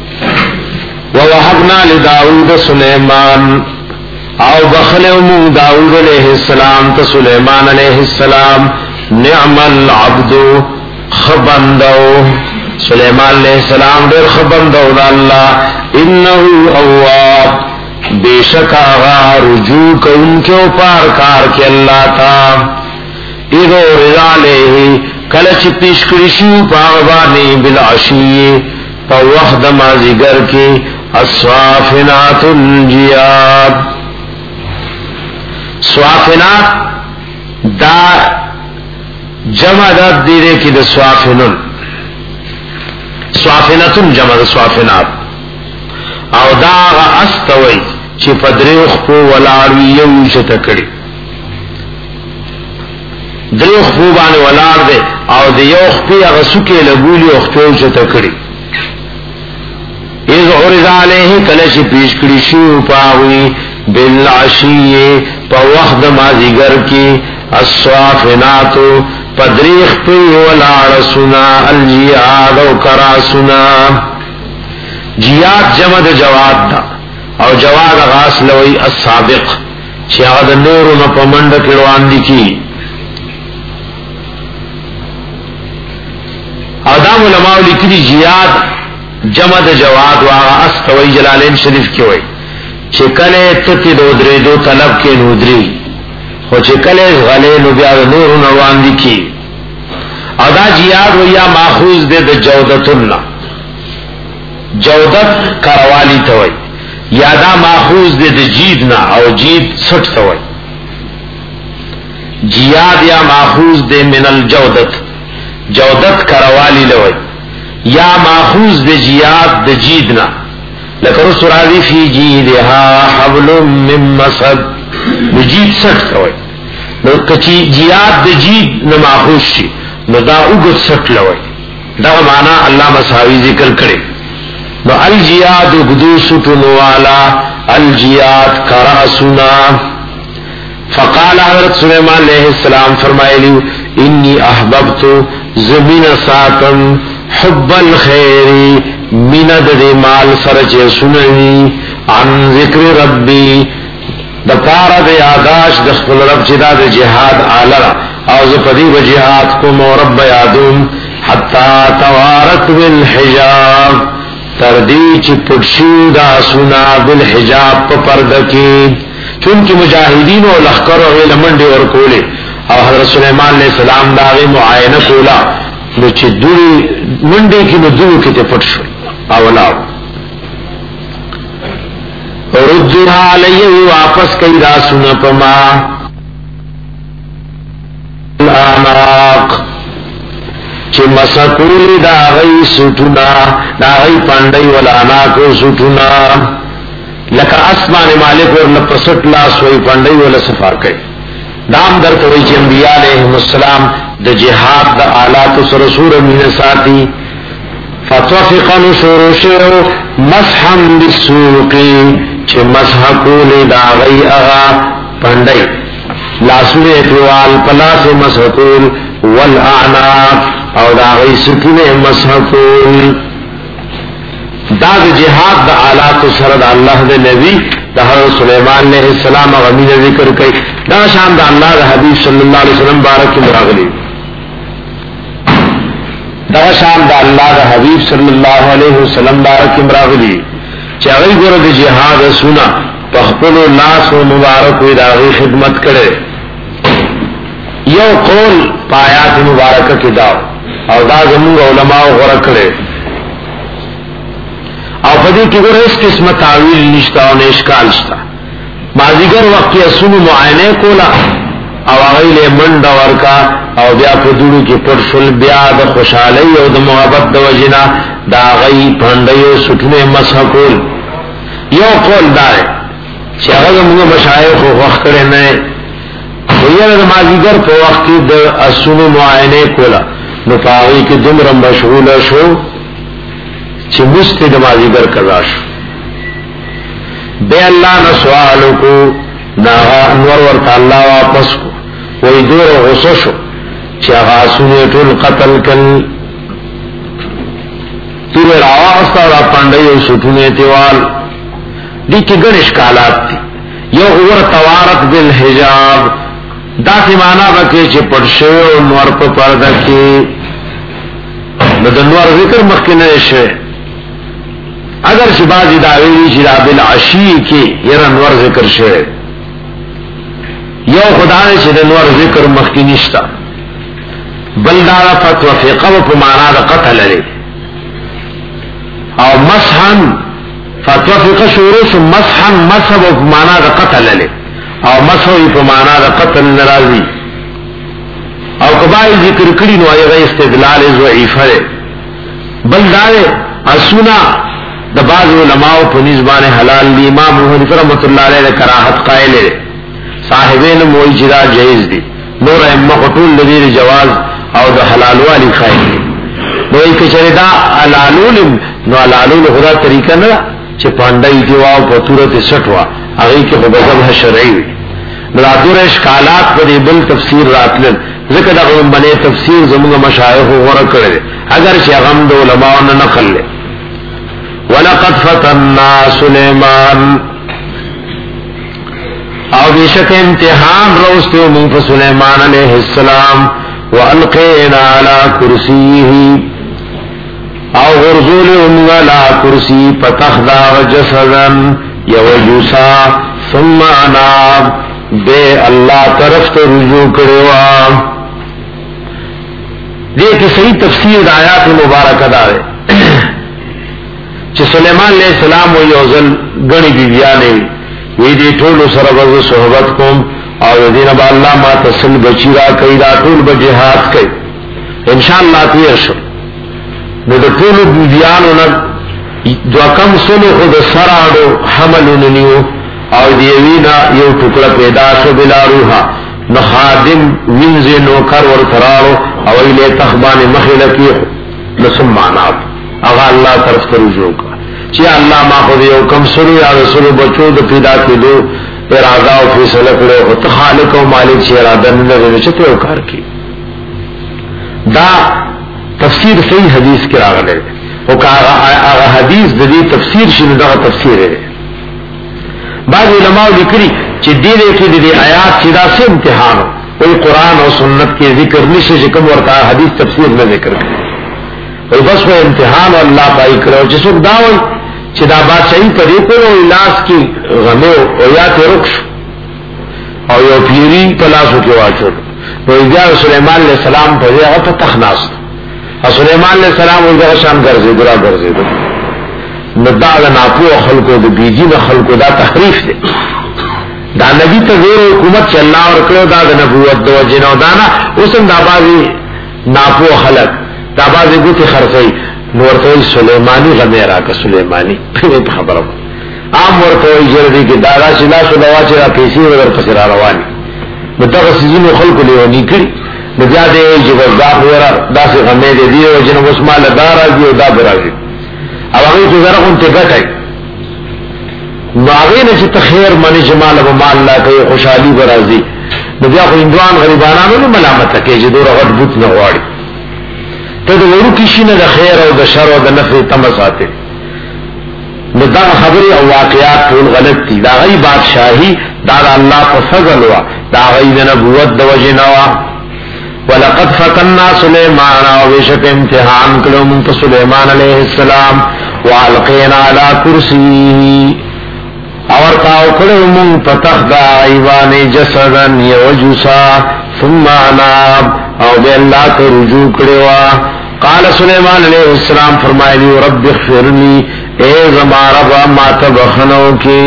ووحبنا لداود سلیمان او بخلمو داود علیہ السلام تا سلیمان علیہ السلام نعم العبد خبندو سلیمان علیہ السلام دیر خبندو دا اللہ انہو اواب بے شک آغا رجوع کا ان کے اوپار کار کے اللہ تا ایدو رضا علیہ کلچ پیشکریشو پاغبانی بالعشی پا وقت مازیگر کے الصافنات الجیاد صافنات دا جمع دا دیرے کی دا صافنن صافنتن جمع دا صافنات او دا آغا استوئی چی پدریخ پو ولاروی یوش تکڑی دریخ پو بانے ولار دے او دا یوخ پی آغا سکے لگولی اختوش تکڑی از عرض علیہ کلش پیش کری شو پاوی بالعشی پا وقت مازیگر کی الصافناتو پدریخ پی ولار سنا الجیاد و کرا سنا جیاد جمع دا جواد دا او جواد غاس لوی السابق چی آغا دا نورو نا پمند کروان دی کی آدام علماء لکلی جیاد جمع دا جواد و آغا استوی جلالین شریف کی وی چکلے تتی دو درے دو طلب کے نودری خو چکلے غلے نو بیا دا نورو نروان دی کی ادا جیاد و یا ماخوذ دے دا جودتن جودت کروالی توئی یادا ماخوذ دے دا جید نا او جید سٹ توئی جیاد یا ماخوذ دے من الجودت جودت کروالی لوئی یا ماخوذ دے جیاد دا جید نا لکر سراضی فی جیدہا حبل من مسد نو جید سٹ توئی نو کچی جیاد دا جید نا ماخوذ شی نو دا اگت سٹ لوئی دا معنی اللہ مساوی ذکر کرے. نو الجیاد گدو سٹن والا الجیاد کراسنا. فقال حضرت سلیمان علیہ السلام فرمائے لی انی احببت زمین ساتم حب الخیری مند دے مال سرچ سننی عن ذکر ربی دا پارا دے آداش دخل رب چدا دے جہاد آلرا اوز قدیب جہاد کم و رب یادون حتی توارت بالحجاب تردی چی پڑشی دا سنا بالحجاب پا پردکی چونکہ مجاہدین و لخکر و غیل منڈی ورکولے اور حضرت سلیمان علیہ السلام دا غی معاینہ کولا نو چی دوری منڈی کی نو دو کی تے پڑشو اولاو ردوها علیہ واپس کئی دا سنا پما الاناق چی مسکولی دا غی سٹونا دا غی پاندی والاناکو سٹونا لکا اسمان مالک اور لپسٹ لاس وی پاندی والا صفا کئی دام در کوئی چی انبیاء علیہ السلام دا جہاد دا آلات سرسور من ساتی فتوفقن شروشو مسحن بسوقی چی مسحکولی دا غی اغا پاندی لاسوی اتوال پلاس مسحکول والاعناق او دا غی سکین مسحکول دا جہاد دا آلات سرد اللہ دے نبی دا حضرت سلیمان علیہ السلام غمین ذکر کئی دا شان دا اللہ دا حبیب صلی اللہ علیہ وسلم بارک مراغلی دا شان دا اللہ دا حبیب صلی اللہ علیہ وسلم بارک مراغلی چاہی گرد جہاد سنا تخپل لاس و مبارک وی دا غی خدمت کرے یو قول پایات مبارکہ کی داو او دا زمون علماء غرق کرے او پدی کی گر اس قسم تعویل نشتا و نشکال شتا مازیگر وقت کی اسونو معائنے کولا او اغیل منڈا ورکا او بیا پدولو کی پرشل بیا دا خوشحالی او دا محبت دا وجنا دا غی پاندیو سکنے مسح کول یو قول دارے چی اغیل منگا مشایخ و وقت کرے نئے ویر دا مازیگر پا وقت کی دا اسونو معائنے کولا نفاقی کی دمرم مشغول شو چی مستی دمازی گر کرا شو بے اللہ نا سوالو کو ناغا انور ورطا اللہ واپس کو وی دور غصو شو چی اغا سنیتو القتل کل تیر راواستا را پاندئی و ستونے تیوال دی کی گر اشکالات تی یو غور توارت بالحجاب دا سی مانا بکی چی پڑشو انور پا پردہ کی بدنوار ذکر مخینے شوئے اگر شبازی دعویلی چی دا بالعشی کی یر انور ذکر شوئے یو خدا نے چی انور ذکر مخینشتا بلدارا فتو فقب پا مانا دا قتل لے او مسحن فتو فقب شوروش مسحن مسحب پا مانا دا قتل لے او مسحوی پا مانا دا قتل نرازی او کبائی ذکر کری نو ایغا استدلال ضعیف ہے بلدارے اسونا دا بعض علماء پا نزبان حلال دی امام محمد رحمت اللہ علیہ کراہت قائل ہے صاحبین موئی جدا جائز دی نور امہ قطول لدیر جواز او دا حلال والی خائل دی نوئی کچھر دا علالول نو علالول خدا طریقہ نا چھ پاندائی دیواو پا طورت سٹوا اگئی کے خبزب شرعی ہوئی نرادور اشکالات پر بل تفسیر راتلن ذکر دا غم بنے تفسیر زمانگا مشایخ غرق کرے اگر چھ غم دا علماء نقل لے وَلَقَدْ فَتَنَّا سُلَيْمَانَ او بیشک امتحان روستے منف سلیمان علیہ السلام وَأَلْقِينَا عَلَى كُرْسِيهِ او غرزول انگلا کرسی پتخدا وجسدا یوجوسا ثم اناب بے اللہ طرف تو رجوع کروا دیکھ صحیح تفسیر آیات مبارکہ دارے چھ سلیمان علیہ السلام و یوزل گنی بیبیانے وی دی ٹھولو سربز صحبت کم اور دین با اللہ ما تسل بچیرا کئی دا ٹھول بجہاد کئی انشاءاللہ تیر شو نو دا ٹھولو بیبیانو نا دو کم سنو خود سرادو حملو ننیو اور دیوینا یو ٹکڑا پیدا شو بلا روحا نو خادم وینزی نوکر ورطرارو اویلے تخبان مخلقی لسم معنات اغا اللہ طرف ترجو کا چی اللہ ما خود یو کم سلو یا رسول بچو دا پیدا کی دو ارادہ و فیصلہ کرو خود خالق و مالک چی ارادہ نلے چتے او کار کی دا تفسیر صحیح حدیث کی راغ لے او کہ آغا حدیث دا دی تفسیر شنو دا تفسیر ہے بعض علماء لکری چی دینے کی دی آیات چی دا سے امتحانو کوئی قرآن و سنت کے ذکر نشے جکم ورکا حدیث تفسیر میں ذکر کرے کوئی بس وہ امتحان و اللہ پائی کرو جس وقت داوئی چی دا بادشاہی پدی کرو الاس کی غمے و یا تے رکش اور یو پیری پلاسو کے واچو نو اگیار سلیمان علیہ السلام پدی اگر پا تخناست اور سلیمان علیہ السلام اگر شان گرزے درا گرزے در ندع دا ناپو خلقو دا بیجین خلقو دا تحریف دے دا نبی تغیر حکومت چی اللہ ورکلو دا دا نبوت دا وجنو دانا اسم دا بازی ناپو خلق دا بازی گوتی خرصی نورتوی سلیمانی غمیرہ کا سلیمانی پیت خبرم عام ورتوی جردی کی دادا شلا شلوا چرا پیسی وگر پسرا روانی مدغ سیزین خلق لیونی کری نجا دے جب دا خورا دا سی غمی دے دیو جنب اسمال دارا دیو دا برازی اب اگئی تو ذرا انتے گٹائی نو آگئی نچی تخیر منی جمال اب مال اللہ کئی خوشحالی برازی نجا خو اندوان غریبانانو نو ملامت لکے جدو رغت بوت نغواری تو دا ورو کشی نا دا خیر او دا شر او دا نفع تمس آتے نو دا خبری او واقعات طول غلط تی دا غی بادشاہی دا دا اللہ پا فضل ہوا دا غی دا نبوت دا وجنوا وَلَقَدْ فَتَنَّا سُلَيْمَانَ وَبِشَكَ امتحان کلو منت سلیمان علیہ السلام وَعَلْقِينَا عَلَى كُرْسِيهِ اور تاو کلو من پتخ دا عیوان جسدن یوجوسا ثم اناب او بے اللہ کے رجوع کروا قال سلیمان علیہ السلام فرمائے لی رب اغفر لی اے زماربا ما تبخنو کی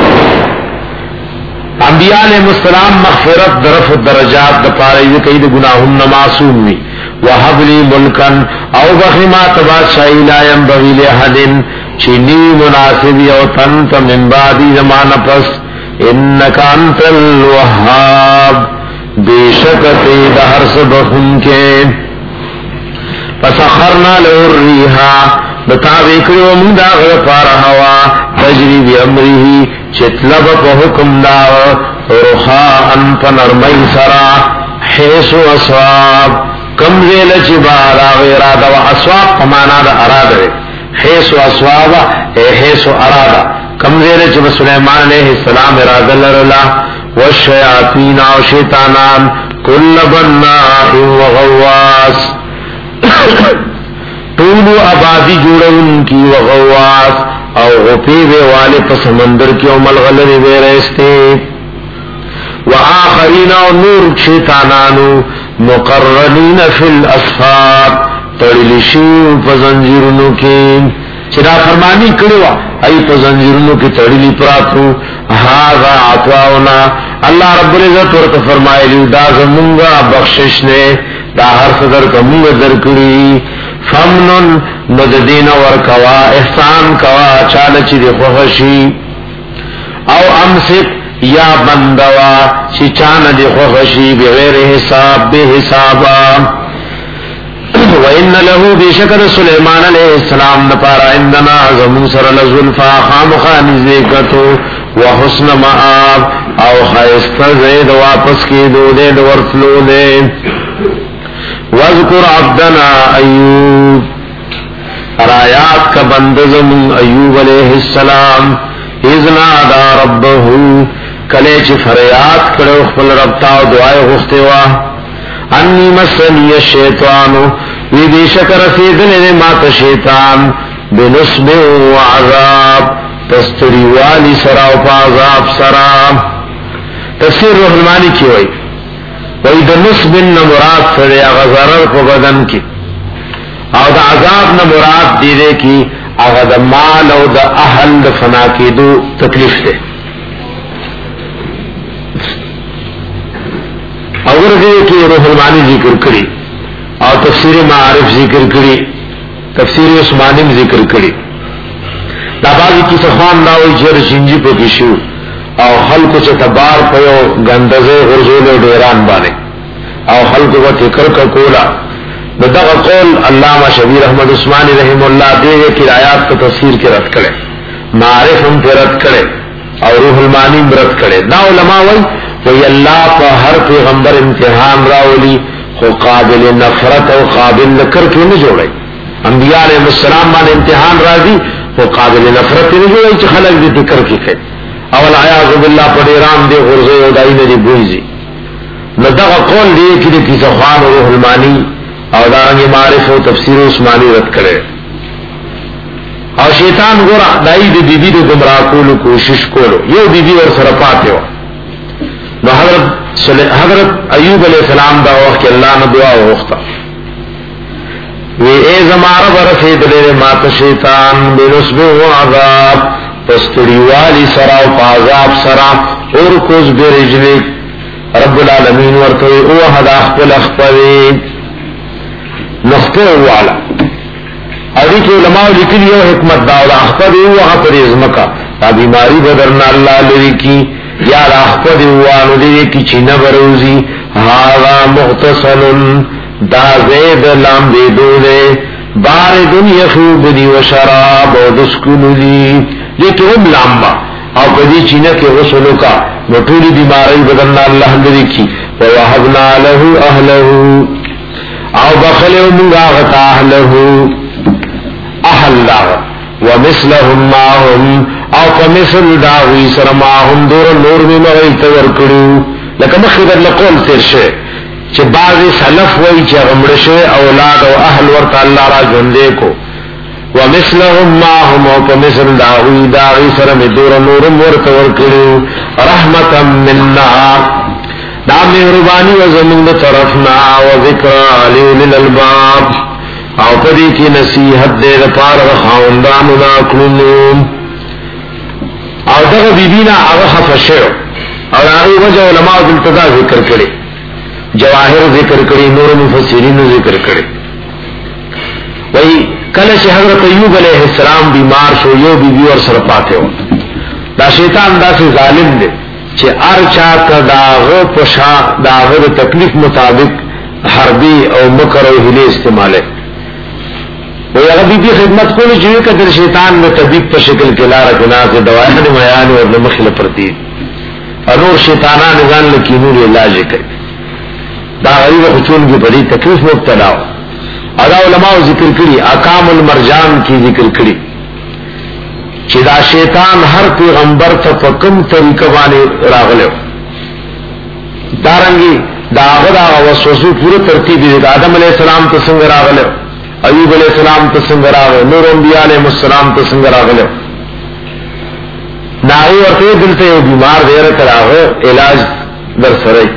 انبیاء علیہ السلام مغفرت درف درجات دپارے یہ کئی دے گناہن معصوم وی وحب لی ملکن او بخما تبادشاہی لا ینبغی لحدن چینی مناسبی او تنت من بعدی زمان پس انکا انت الوحاب بے شکت دہر سبخن کے فسخرنا له الریحا بتاوی کرو من دا غفار ہوا تجری بی امریہی چطلب پا حکم دا رخاءن پنرمی سرا حیث و اصواب کم زیل چی بارا غیرادا و اصواب پمانا دا ارادا ہے حیث و اصواب اے حیث و ارادا کم زیل چی بسلیمان علیہ السلام ارادا لرلا والشیاطین و شیطانان کل بناء و غواس طولو آبادی جوڑن کی و غواس او غپی بے والے پس سمندر کی او ملغلر بے رہستے و آخرین او نور شیطانانو مقررین فی الاسفار تڑلشیو پزنجرنو کی چرا فرمانی کروا ای پزنجرنو کی تڑلی پراتو ہاذا عطاؤنا اللہ رب العزت ورط فرمائے لیو دا زمونگا بخشش نے دا ہر صدر کا منگا در کری فمنن مددین ورکوا احسان کوا چالچی دی خوخشی او امسک یا بندوا چی چان دی خوخشی بغیر حساب بے حسابا وَإِنَّ لَهُ بِشَكَرَ سُلَيْمَانَ علیہ السلام نپارا اندنا زمون سر لزلفا خام خانی زیکتو وحسن معاب او خیست زید واپس کی دو دے دورتلو دے وَذْكُرْ عَبْدَنَا ایوب رایات کا بندزم ایوب علیہ السلام اذنا دا ربہو کلے چی فریاد کرو خپل ربتا و دعائے غفتوا انی مسنی الشیطانو وی بے شکر رسیدنے مات شیطان بنصب و عذاب تستری والی سرا و پا عذاب سرا تفسیر روح المانی کی ہوئی وی دا نصب نمراد سرے اغا ضرر کو بدن کی او دا عذاب نمراد دیدے کی اغا دا مال او دا اہل دا فنا کی دو تکلیف دے اگر دے کہ روح المانی ذکر کری اور تفسیر معارف ذکر کری تفسیر عثمانی ذکر کری دابازی کی سخوان داوئی چیر شنجی پو کشو او خلقو چه تبار پیو گندزے غرزول ڈیران بانے او خلقو با تکر کا کولا دغه قول علامہ شبیر احمد عثمانی رحم اللہ دے کہ آیات کو تفسیر کے رد کرے، معارف ہم پہ رد کرے اور روح المانی رد کرے. دا علماء وی وی اللہ پا ہر پیغمبر امتحان راولی خو قابل نفرت او قابل نکر کیوں نہ جوڑے. انبیاء علیہ السلام مان امتحان راضی وہ قابل نفرت نہ جوڑے چھ خلق دی ذکر کی کہ اول عیاذ باللہ پڑیران دے غرزے او دائی نے دی بوئیزی. نہ دغه قول دی کہ دی کیسا خوان روح المانی او دارنگی معارف و تفسیر عثمانی رد کرے. اور شیطان گورا دائی دی بی بی دی گمراہ کولو کوشش کولو یو بی بی اور سرپاتے ہو. نو حضرت حضرت ایوب علیہ السلام دا وقت کہ اللہ نے دعا وقتا وی اے زمارہ برسید لے مات شیطان بنسب و عذاب پستڑی والی سرا و پازاب سرا اور کس برجلک رب العالمین ورکوی او حد اخپل اخپلی نخپل والا ادھی کہ علماء لکلی یو حکمت داولا اخپل او اخپل ازمکا تا بیماری بدرنا اللہ لوی کی یا راخپد وانو دے کی چینہ بروزی ہاغا مغتصل دا زید لام دے دو دے باردن یخوب دی و شراب و دسکنو دی لیکن ام لامبا او پدی چینہ کے غسلو کا نطولی بیماری بدلنا اللہ لدی کی ووحبنا لہو اہلہو او بخلو منگا غتا اہلہو اہل لاغ ومثلهم معهم او کمثل داوی سرماهم دور نور میں مغی تور کرو لکه مخدر لقول تیر شے چه بعضی سلف وی چه غمرشے اولاد و اہل ورطا اللہ را جندے کو ومثلهم معهم او کمثل داوی داوی سرم دور نور مور تور کرو رحمتا مننا دا مہربانی و زمین طرفنا و ذکر علی للالباب او پدی کی نصیحت دے دپار خاندان دا کلنون او دغه بیبینا هغه خفشه او هغه وجه علماء دلته ذکر کړي جواهر ذکر کړي نور مفسرین ذکر کړي. وہی کله چې حضرت ایوب علیہ السلام بیمار شو یو بیبی اور سره پاتې و دا شیطان داسې ظالم دی چې ارچا کداغه پشا داغه تکلیف مطابق حربی او مکر او حیله استعماله. وہ اگر بی بی خدمت کو نہیں چاہیے کہ در شیطان میں طبیب پر شکل کے لارا گناہ سے دوائیں میان اور نمخل پرتی اور نور شیطانہ نظام لکینور علاج کرے دا غریب خچون کی بڑی تکلیف مبتلا ہو. ادا علماء ذکر کری اقام المرجان کی ذکر کری چدا شیطان ہر پیغمبر تفکم طریقہ بانے راغلے دارنگی دا غدا وسوسو پورے ترتیب دی آدم علیہ السلام تسنگ راغلے ایوب علیہ السلام تسنگ راغلے نور انبیاء علیہ السلام تسنگ راغلے نائی ورتے دلتے بیمار دیر کراغے علاج در سرائی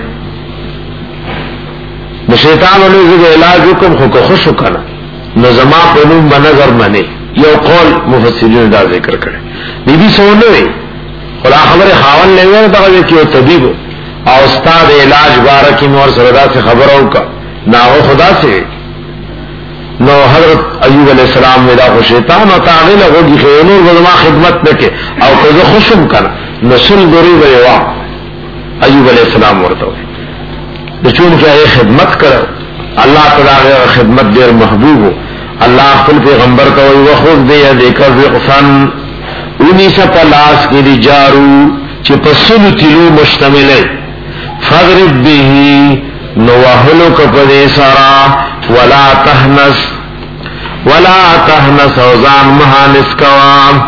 شیطان علیہ ذکر علاج حکم خوک خوش کنا نظما پنوم بنظر منے یو قول مفسرین دا ذکر کرے بی بی سونے ہوئی خلا خبر خاون لے گئے دا کہ وہ طبیب اور استاد علاج بارکی مور سردا سے خبروں کا نہ ہو خدا سے نو حضرت ایوب علیہ السلام میں دا خو شیطان اور تاغیل ہوگی خیونور وزما خدمت نکے او کزو خوشم کنا نسل گری بیوا ایوب علیہ السلام ورطا ہوئی چون کیا یہ خدمت کرو اللہ تعالی خدمت دیر محبوب ہو اللہ خل پیغمبر کا وہی وخود دے یا دیکھا ذقفن انہی سا پلاس کی دی جارو چی پسل تلو مشتمل ہے فضرب بیہی نوحلو کپدے سارا ولا تحنس ولا تحنس اوزان مہانس کوام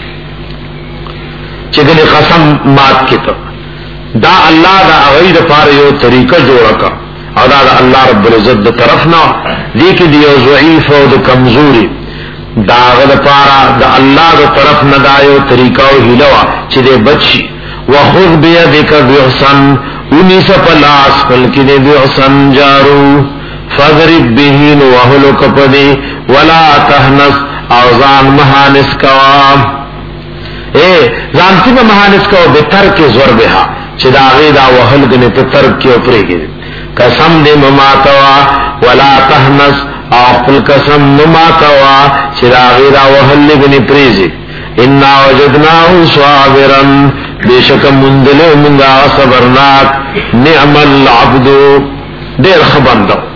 چگل قسم مات کی تو دا اللہ دا اغید پار یو طریقہ جوڑا کا او دا, دا اللہ رب العزت دا طرفنا لیکن دیو ضعیف و دا کمزوری دا اغید پارا دا اللہ دا طرفنا دا یو طریقہ و ہلوا چی دے بچی وخذ بیدک بیحسن انیسا پلاس پلکی دے بیحسن جارو فضرب بہین وحلو کپدے ولا تحنس اوزان مہانس کوام اے زانتی میں مہانس کو بتر کے ضربہا چدا غیدا وحل گنے تو ترک کی اوپرے گی قسم دے مماتوا ولا تحنس آقل قسم مماتوا چدا غیدا وحل گنے پریزی انا وجدناہو صابرن بے شک مندلے منگا صبرناک نعم العبدو دیر خبندو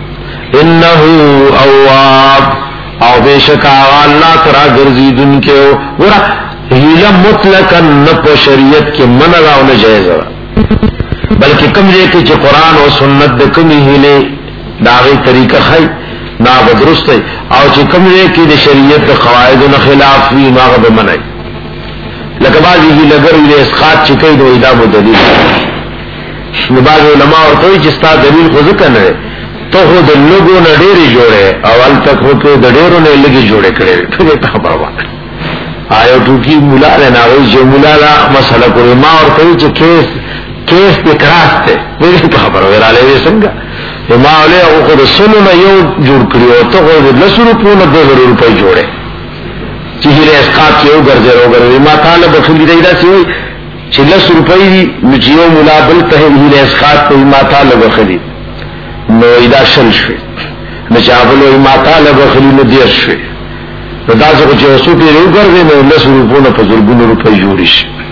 انه اواب او بیشک اللہ ترا گرزیدن کے ورا ہیلا مطلقا نپ شریعت کے منع او نجائز بلکہ کم دے کہ قرآن و سنت دے کمی ہیلے داغی طریقہ خی نا بدرست ہے او چې کم دے کہ دے شریعت دے قواعد و خلاف وی ما غب منعی لکہ بعضی ہی لگر وی اسقاط چکی دو ادام و دلیل بعض علماء اور توی چستا دلیل خود ذکر نرے تو خود لوگوں نے ڈیری جوڑے اول تک ہو کے ڈیروں نے لگی جوڑے کرے پھر کہاں پڑوا آئے ٹوکی ملا لینا ہوئی جو ملا لا مسئلہ کو ماں اور کوئی جو کیس کیس پہ کراس تھے میرے کہاں پر ویرا لے سنگا ماں لے وہ خود سنو نہ یوں جوڑ کری ہو تو خود لس روپیوں نہ دو ہزار روپئے جوڑے چہرے اسقاط کیوں گرجے رو گرے ماں تھا بخلی رہی سی ہوئی چلس روپئے جیو ملا بل تہ ہیرے اسقاط پہ ماں تھا بخلی نو ادا شل شوی نو چاولو ماتا لبخلی نو دیر شوی نو دا سکو چه وسو پی رو کرده نو لس روپو نا پزرگون روپی جوڑیش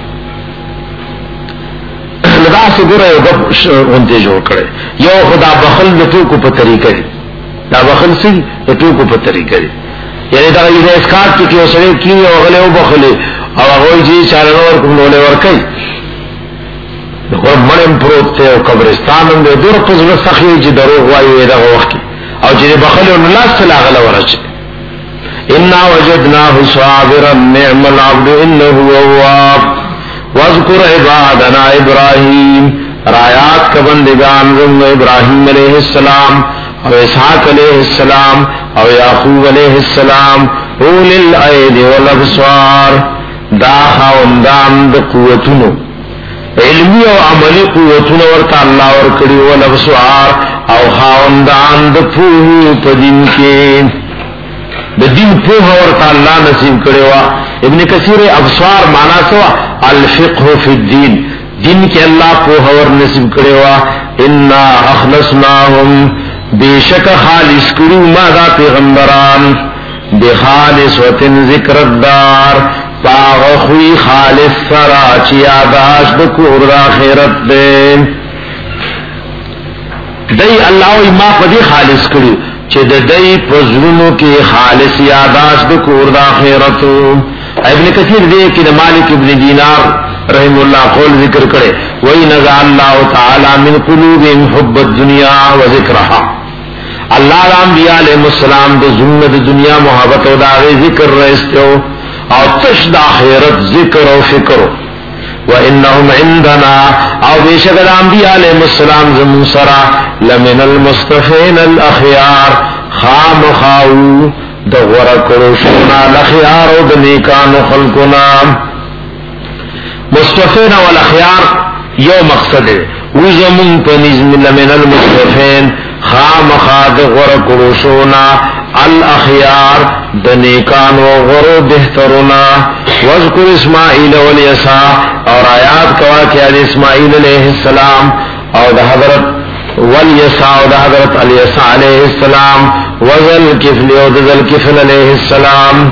نو دا سکو را یو گب غنطے جوڑ کرده یو خدا بخل نتو کو پا طریقہ دی دا بخل سی نتو کو پا طریقہ دی یعنی دا یہ اسکار کی کیو سرے کی او غلے او بخلے او اگوی جی چارنور کم نولے ورکی اور مرم پروت تے او قبرستان ہم دے دور قزل سخی جی دروغ وائی ویدہ وقت کی او جی بخلی انہوں لاس تلا غلا ورچے انا وجدناه صابرا نعم العبد انه اواب واذکر عبادنا ابراہیم رایات کا بندگان رنگ ابراہیم علیہ السلام او اسحاق علیہ السلام او یعقوب علیہ السلام اولی الائد والابصار دا خاوندان دا قوتنو علمی او عملی قوتونه ورته الله ورکړي او الابصار او خاوندان د پوهې په دین کې د دین پوهه ورته الله نصیب کړي وا ابن کثیر ابصار معنا سوا الفقه فی الدین دین کې الله پوهه ور نصیب کړي وا ان اخلصناهم بیشک خالص کړي ما دا پیغمبران بخالص وتن ذکر الدار باغخوی خالص سرا چی آداش بکور دا خیرت دے دی اللہ ما پدی خالص کری چی دی پزرونو کی خالص یاداش بکور دا خیرتو ابن کثیر دے کہ مالک ابن دینار رحم اللہ قول ذکر کرے وَإِنَّ اللَّهُ تَعَالَى مِنْ قُلُوبِهِمْ حُبَّ الدُّنْيَا وَذِكْرَهَا اللہ الانبیاء علیہ السلام دے ظلمت دنیا محبت و داغی ذکر رہستے ہو اور تشد آخرت ذکر و فکر وَإِنَّهُمْ عِنْدَنَا او بیشک الانبیاء علیہ السلام زمون سرا لمن المصطفین الاخیار خام خاو دغور کروشنا الاخیار و دنیکان خلقنا مصطفین والاخیار یو مقصد ہے او زمون پنیزم لمن المصطفین خام خاد غور کروشنا الاخیار دنیکان و غرو بہترنا وذکر اسماعیل والیسا اور آیات کوا کیا اسماعیل علیہ السلام اور دا حضرت والیسا اور دا حضرت الیسا علیہ السلام وذل کفل اور ذل کفل علیہ السلام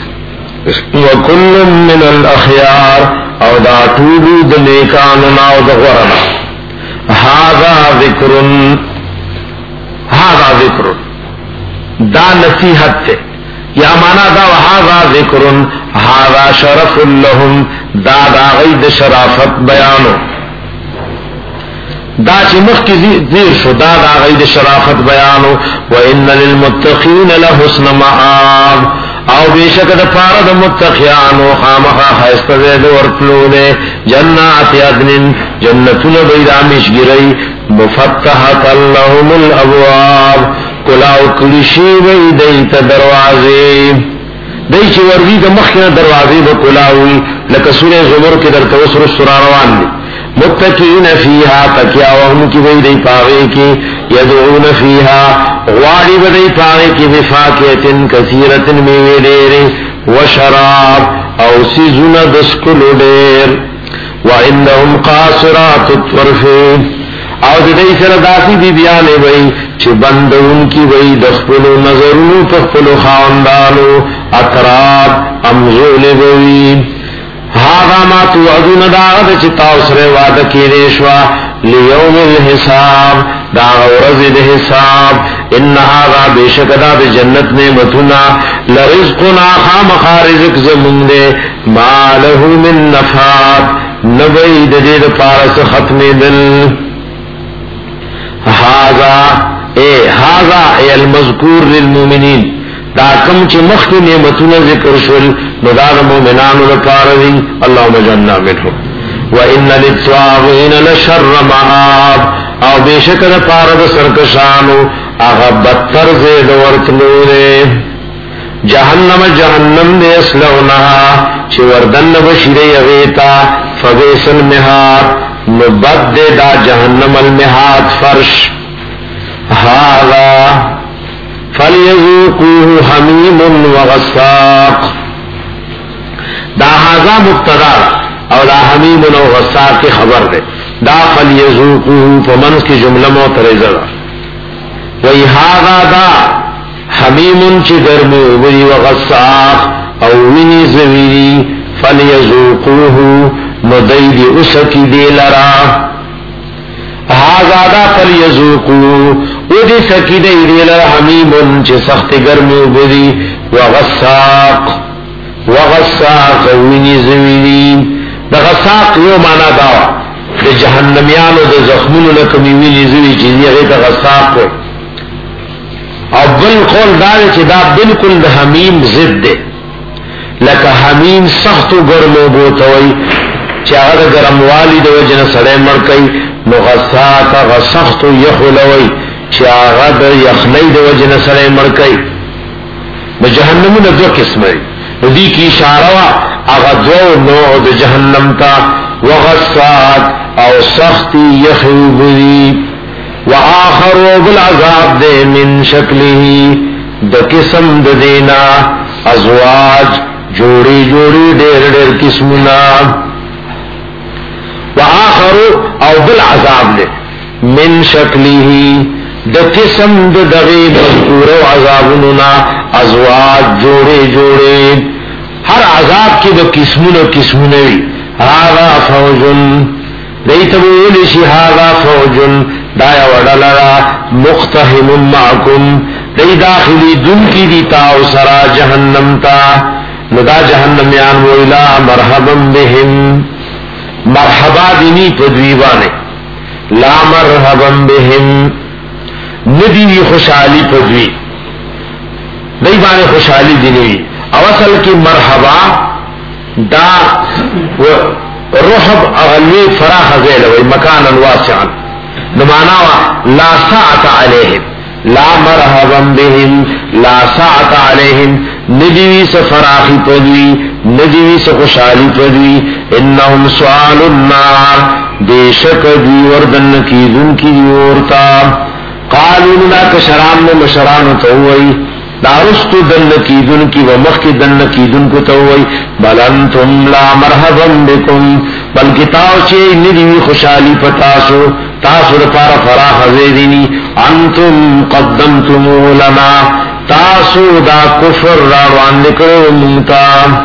وکل من الاخیار اور دا طولو دنیکاننا اور دا غرنا هذا ذکر هذا ذکر دا نصیحت تے یا مانا دا وہذا ذکر هذا شرف لهم دا دا غید شرافت بیانو دا چی مخ کی زیر شو دا دا غید شرافت بیانو وَإِنَّ لِلْمُتَّقِينَ لَحُسْنَ مَآب او بیشک دا پارا دا متقیانو خامخا خیست زید ورطلونے جنات عدن جنتون بیدامش گرئی مفتحت اللہم الابواب کلاو کلشی وی دیتا دروازے دی چی وردی دا مخینا دروازے با کلاوی لکا سورہ زمر کے در توسر سراروان دی متقین فیہا تکیا وهم کی وی دی پاغے کی یدعون فیہا غواری با دی پاغے کی بفاکیتن کثیرتن میوے دیر وشراب او سیزن دسکلو دیر وعندهم قاصرات الطرفین او دې سره داسي بي بیانې وای چې بندون کی وای د خپل نظرونو په خپل خواندانو اطراب امزول وای هاغه ما توعدون داغه چې تاسو سره وعده کړی شو لیوم الحساب دا ورځ د حساب ان هذا بشکدا د جنت نعمتنا لرزقنا خامخا رزق زمون دے ما له من نفاد نبی د دې پارس ختم دل هذا اے هذا اے المذکور للمؤمنین دا کم چې مخکې نعمتونه ذکر شول نو دا د مؤمنانو لپاره دي اللهم اجعلنا منهم وان للطاغین لشر مآب او بشک د پاره د سرکشانو هغه بدتر زید ورتلو دے جہنم جہنم دے اسلونها چی وردن بشیری اغیتا فبیس المحاد نبد دے دا جہنم المحاد فرش هذا فلیذوقوه حمیم وغساق دا هذا مبتدا او دا حمیم و غساق کی خبر دے دا فلیذوقوه فمنس کی جملہ معترضہ وی هذا دا حمیم چی گرمی وی وغساق او وینی زویری فلیذوقوه ندید اسکی دی لرا هذا دا فلیذوقوه او دی سکی دی دی لرا حمیم چی سخت گرمی وی وغساق وغساق وینی زویری دا غساق یو مانا داوا دا جہنمیانو دا زخمونو لکمی وینی زویری چیزی غیر دا غساق ہوئی او بالقول دار چې دا بالکل د حمیم ضد ده لکه حمیم سخت ګرمو بوتوي چې هغه ګرموالي د وجنه سره مړ کوي نو غساق هغه سخت یخلوي چې هغه د یخنۍ د وجنه سره مړ کوي د جهنم نه دوه قسمه دي کی اشاره وا هغه دوه نوع د جهنم تا وغساق او سخت یخوي وآخر بالعذاب دے من شکله د قسم د دینا ازواج جوڑی جوڑی ډیر ډیر قسمنا وآخر او بالعذاب دے من شکله د قسم د دغی مذکور و عذابنا ازواج جوڑی جوڑی ہر عذاب کی د قسمنا قسمنوی هذا فوجن دیتبولی شی هذا فوجن دایا وڈلرا مختحم معکم دی داخلی دن کی دی تاو سرا جہنم تا ندا جہنمیان ویلا مرحبا بهم مرحبا دینی پدویبانے لا مرحبا بهم ندی خوشحالی پدوی دی بانے خوشحالی دینی او اصل کی مرحبا دا رحب اغلوی فراخ زیلوی مکانا واسعا نماناوا لا ساعت علیہم لا مرحبا بهم لا ساعت علیہم ندیوی سے فراخی پدوی ندیوی سے خوشحالی پدوی انہم سوال النار بے شک دی وردن کی دن کی دیورتا قالونا کشران میں مشران تووئی دارستو دن کی دن کی ومخ کی دن کی دن کو تووئی بل انتم لا مرحبا بکم بلکہ تاو چے ندیوی خوشحالی پتاسو تاسو دپارا فراخ زیدینی انتم قدمتمو لنا تاسو دا کفر راوان لکرو منتا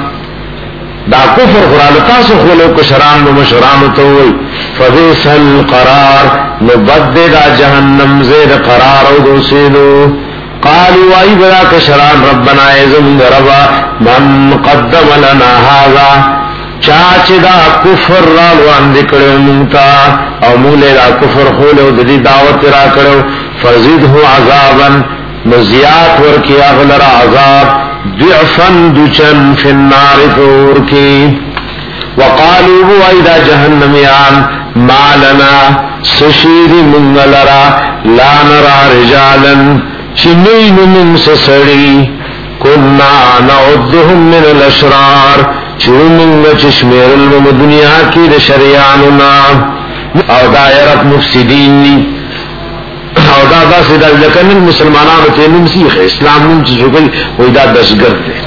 دا کفر قرآن تاسو خولو کشران و مشران تووی فبیس القرار نبد دا جہنم زید قرار و دو سیدو قالوا ای بدا کشران ربنا ایزم ربا من قدم لنا هذا چاچ دا کفر راوان دکڑو منتا او مولے دا کفر خولو دی دعوت را کرو فزیدہو عذابا نزیات ورکی اغلر عذاب ضعفا دچن فی النار فورکی وقالو بو ایدا جہنمیان ما لنا سشید منگلرا لا نرا رجالا چنین من سسڑی کننا نعدهم من الاشرار چوننگا چشمیر الوم دنیا کی دا شریاننا او دائرت مفسدین لی او دا دا سیدہ لکن مسلمانانو تینم سیخ اسلام نم چیزو گئی وی دا دشگرد دے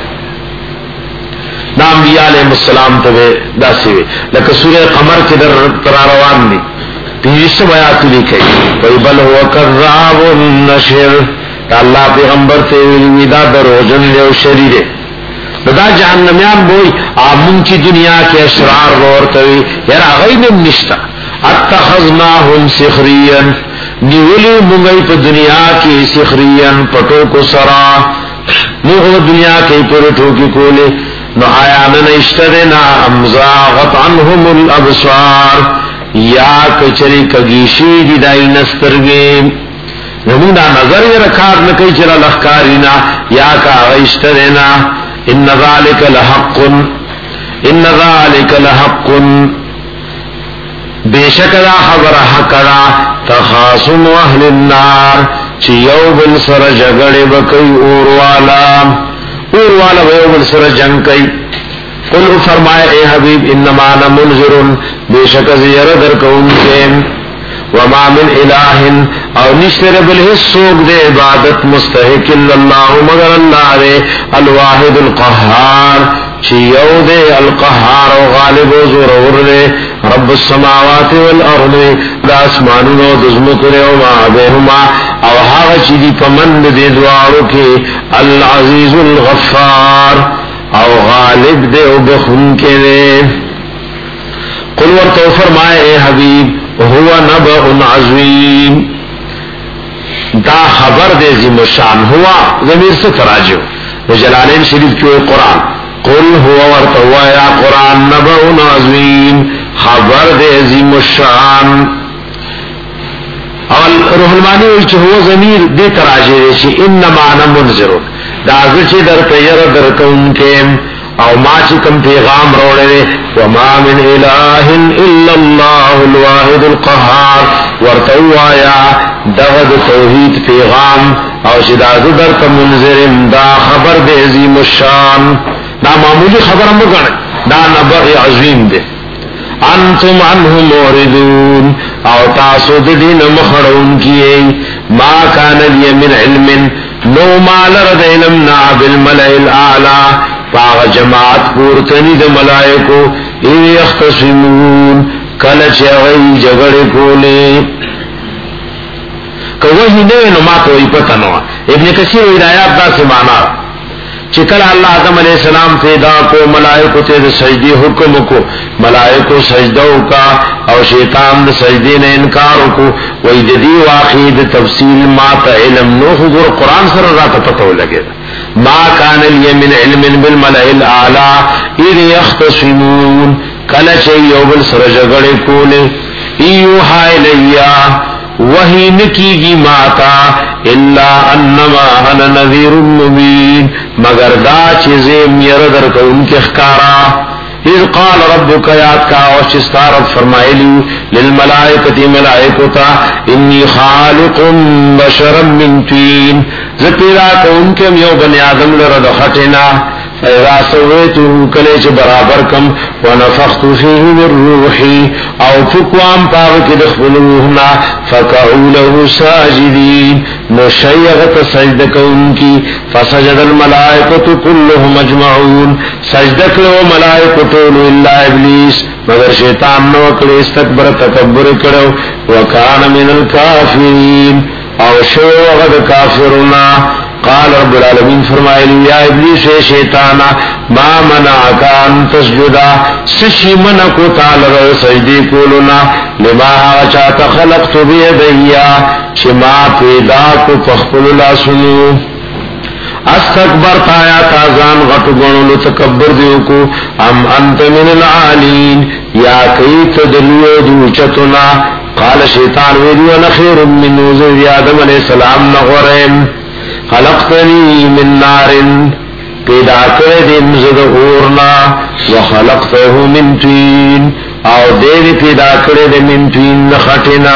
دا انبیاء علیہ السلام تبے دا سیوے لکہ سورہ قمر کی در تراروان دی پیجسم آیاتو لکھئی وی بل ہوا کرراب النشر دا اللہ پیغمبر تیوی دا در روجن لیو شریرے دا جہنمیان بوئی آمون کی دنیا کے اشرار بورتوی یار آغینم نشتا اتخذناهم سخریا نیولی منگئی پا دنیا کی سخریا پٹو کو سرا موغ دنیا کی پرٹو کی کولے نو آیا ننشتدنا امزاغت عنهم الابصار یا کچری کگیشی دی دائی نسترگیم نمونا نظر یہ رکھار نکی چرا لخکارینا یا کا غیشتدنا ان ذالک لحق ان ذالک لحق بے شک دا خبر حق دا تخاصم اہل النار چی یو بل سر جگڑ بکی اوروالا اوروالا بے یو بل سر جنگ کئی قل فرمائے اے حبیب انما انا منذر بے شک زیر در کون کے وما من الہ او نشتر بالحس سوک دے عبادت مستحق اللہ مگر اللہ دے الواحد القہار چیو دے القہار و غالب و زورور دے رب السماوات والارض دا اسمانونو دزمکرے وما بینما او حاغ چی دی پمند دے دوارو کے العزیز الغفار او غالب دے او بخون کے دے قل ورطو فرمائے اے حبیب هو نبأ عظیم دا خبر دے زم شان ہوا ضمیر سے تراجو وہ جلالین شریف کیوں قرآن قل هو ورطوا یا قرآن نبأ عظیم خبر دے زم شان اول روح المانی ویچ ہوا ضمیر دے تراجے دے چی انما انا منذر دا ازچ در پیر در کون کے او ما چکم پیغام روڑے دے وما من الہ الا اللہ الواحد القہار ورطوایا دغد توحید پیغام او شداد در کا منذرم دا خبر دے عظیم الشان دا معمولی خبر مگن دا نبع عظیم دے انتم عنہ موردون او تاسو دین مخڑون کیے ما کان لی من علم نو مال رد علمنا بالملئ الاعلی پاغ جماعت پورتنی دا ملائکو این یختصمون کلچ غی جگڑ کولے کہ وہی نوے نمات وہی پتنوا ابن کثیر ہدایات دا سے مانا چکل اللہ آدم علیہ السلام پیدا کو ملائکو تے دا سجدی حکم کو ملائکو سجدو کا او شیطان دا سجدی نے انکارو کو وہی جدی واقعی دا تفصیل ما تا علم نو خبر قرآن سر رات پتو لگے دا ما کان لی من علم بالملئ الاعلی اذ یختصمون کلچ یوبل سر جگڑ کولے ایوحا الیا وہی نکیگی ماتا الا انما انا نذیر مبین مگر دا چیزیں یردر کو ان کے اخکارا اذ قال ربک یاد کا وشستارت فرمائلی للملائکتی ملائکتا انی خالق بشرا من تین زپیرا کو ان کے میو بنی آدم لرد خٹنا فیضا سویتو کلیچ برابر کم ونفخت فیه من روحی او فکوام پاوکی دخل روحنا فکعو له ساجدین نشیغت سجدک ان کی فسجد الملائکت کلهم اجمعون سجدک لو ملائکتو الا ابلیس مگر شیطان نوکل استکبر تکبر کرو وکان من الکافرین او شو غد کافرنا قال رب العالمین فرمائے یا ابلیس اے شیطانا ما منعکا ان تسجدا سشی منکو تعالی سجدی کولنا لما چاہتا خلقت بیدیا چما پیدا کو پخپل لا سنو استکبر تایا تازان غٹ گنو تکبر دیو کو ام انت من العالین یا کیت دلو دوچتنا قال شیطان ویدیو نخیر من نوزر آدم علیہ السلام نغوریم خلقتنی من نار پیدا کردیم زد غورنا وخلقته من تین او دیوی پیدا کرد من تین نخٹنا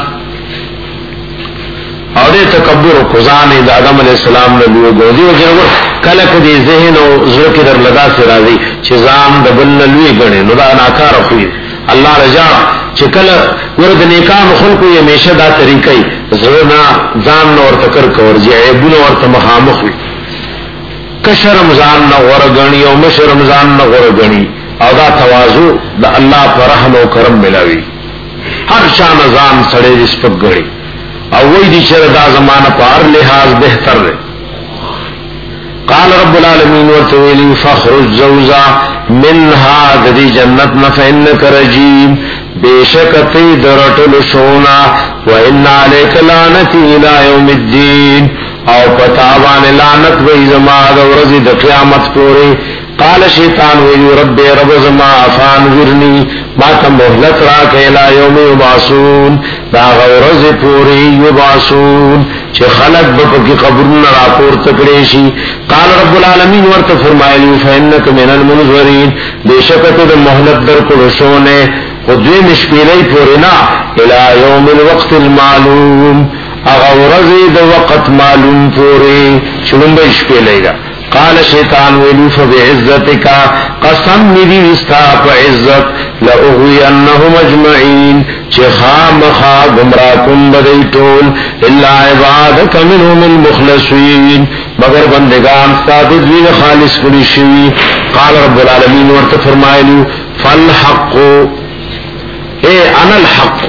او دے تکبر و قضان دا آدم علیہ السلام نبیو گو دیو جنگر کلک دی ذہن و ذرکی در لدا سے راضی چیزان دا بلن لوی گنے نو دا ناکار خوی اللہ رجا چکل ورد نیکان خلقو یہ میشہ دا طریقی زرنا زان نور تکر کور جی عیبون ور تمخامخ وی کشرم زان نغور گنی او مشرم زان نغور گنی او دا توازو دا اللہ پر رحم و کرم ملاوی ہر شان زان سڑے رسپک گنی او وی دی چر دا زمان پار لحاظ بہتر رہے قال رب العالمین ورتویلی فخرج زوزا منها دی جنت نفعنک رجیم بیشکتی درطل شونا وإن علیک لعنتی الى یوم الدین او پتابان لعنت وی زماد ورزی دا قیامت پوری قال شیطان وی رب رب زما فانذرنی ما تا محلت راک الى یوم یبعثون دا غورز پوری یبعثون چه خلق بپکی قبرن راپور تکریشی قال رب العالمین ورت فرمائلی فإنک من المنذرین بیشکت دا محلت در کرشونے خدوی مشکیلی پورنا الى یوم الوقت المعلوم اغورزی دا وقت معلوم پوری چلن با اشکیلی گا قال شیطان ویلو فبعزتکا قسم ندی استاپ عزت لأغوینہم اجمعین چه خامخا گمراکم بدی طول اللہ عبادک منہم المخلصین مگر بندگان ساددوی خالص کلی شوی قال رب العالمین ورت فرمائلو فالحق اے انا الحق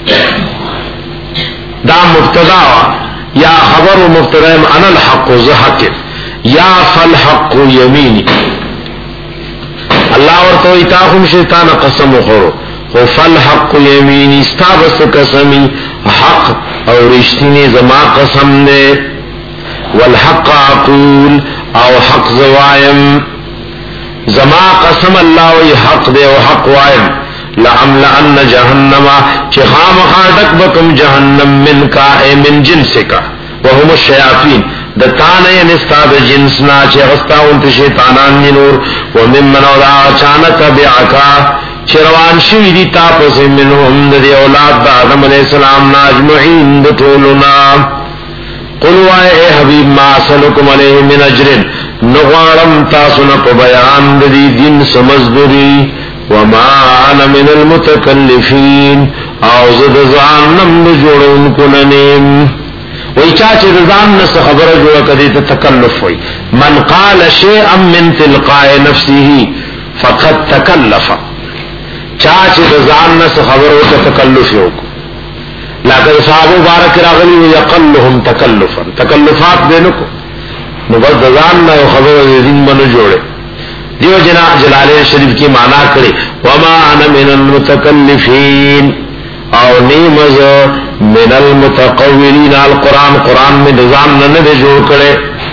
دا مبتدا یا خبر و مبتدا انا الحق زحق یا فالحق یمینی اللہ ورطو اتاکم شیطان قسم خورو خو فالحق یمینی استابست قسمی حق او رشتینی زما قسم دے والحق اقول او حق زوائم زما قسم اللہ وی حق دے و حق وائم لعملأن جہنم چی خام خاردک بکم جہنم من کا اے من جنس کا وهم الشیاطین دتانے نستاد جنسنا چی غستاون تشیطانان نور ومن منو دا چانک بیعکا چروان شوی دی تاپس منهم دی اولاد دا آدم علیہ السلام ناجمعین دطولنا قلوا اے حبیب ما سلکم علیہ من اجرن نغارم تاسنا پا بیان دی دن سمزدری وما انا من المتکلفین اوزد زانم جوڑن کننیم وی چاچے رضان نس خبر جوڑا کدیتا تکلف ہوئی من قال شیئا من تلقاء نفسه فقد تکلف چاچے رضان نس خبر ہوتا تکلف ہوکو لیکن صحابو بارک راغلی و یقلهم تکلفا تکلفات دینکو نبت رضان نا خبر دین منو جوڑے دیو جنا جلالین شریف کی معنی کرے وما انا من المتکلفین او نیمز من المتقولین القرآن قرآن میں نظام نہ دے جوڑ کرے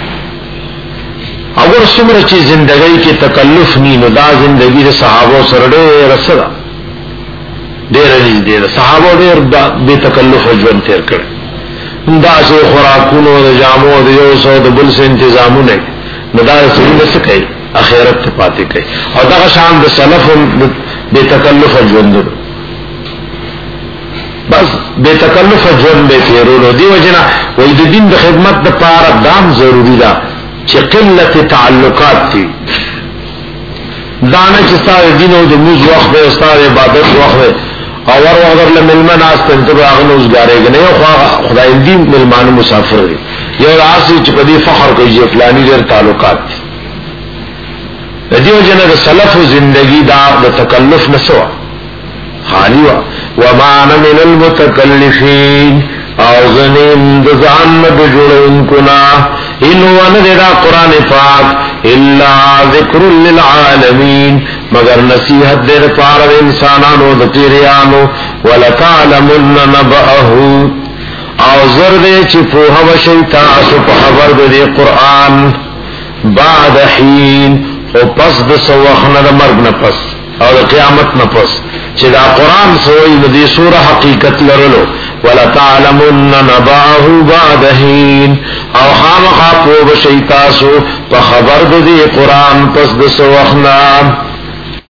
اگر سمر چی زندگی کی تکلف نی نو دا زندگی دے صحابوں سر دیر صدا دیر عزیز دیر صحابوں دیر بے تکلف جوان تیر کرے دا سے خوراکونو دا جامو دا یو سو دا بل سے انتظامو نے نو دا سرین دا سکے اخیرت پاتے کئی اور دا شان دا سلف بے تکلف جوان دو بس بے تکلف جون بے تیرولو دی وجنا وید دین دا خدمت دا پارا دام ضروری دا چی قلت تعلقات تی دانا چی ستار دینو دا موز وقت بے ستار عبادت وقت بے اور وقت لملمن آستن تب آغنوز گارے گا نیو خدا دین ملمان مسافر دی یو راسی چی پدی فخر کوئی جی فلانی دیر تعلقات تی دی وجنا دا سلف زندگی دا دا تکلف نسوا خالی وا وما انا من المتکلفین او زنیم دزان بجوڑن کنا انو اندرا قرآن پاک الا ذکر للعالمین مگر نصیحت دیر پار انسانانو دتیریانو ولتعلمن نبأہو او زردے چی پوہ وشیتا سپ خبر دے قرآن بعد حین او پس دس وخن دا مرگ نپس او دا قیامت نپس چی دا قرآن سوئی ندی سور حقیقت لرلو ولتعلمن نبأہو بعد حین او خام خاپو بشیتاسو پا خبر دی قرآن پس دس وخنا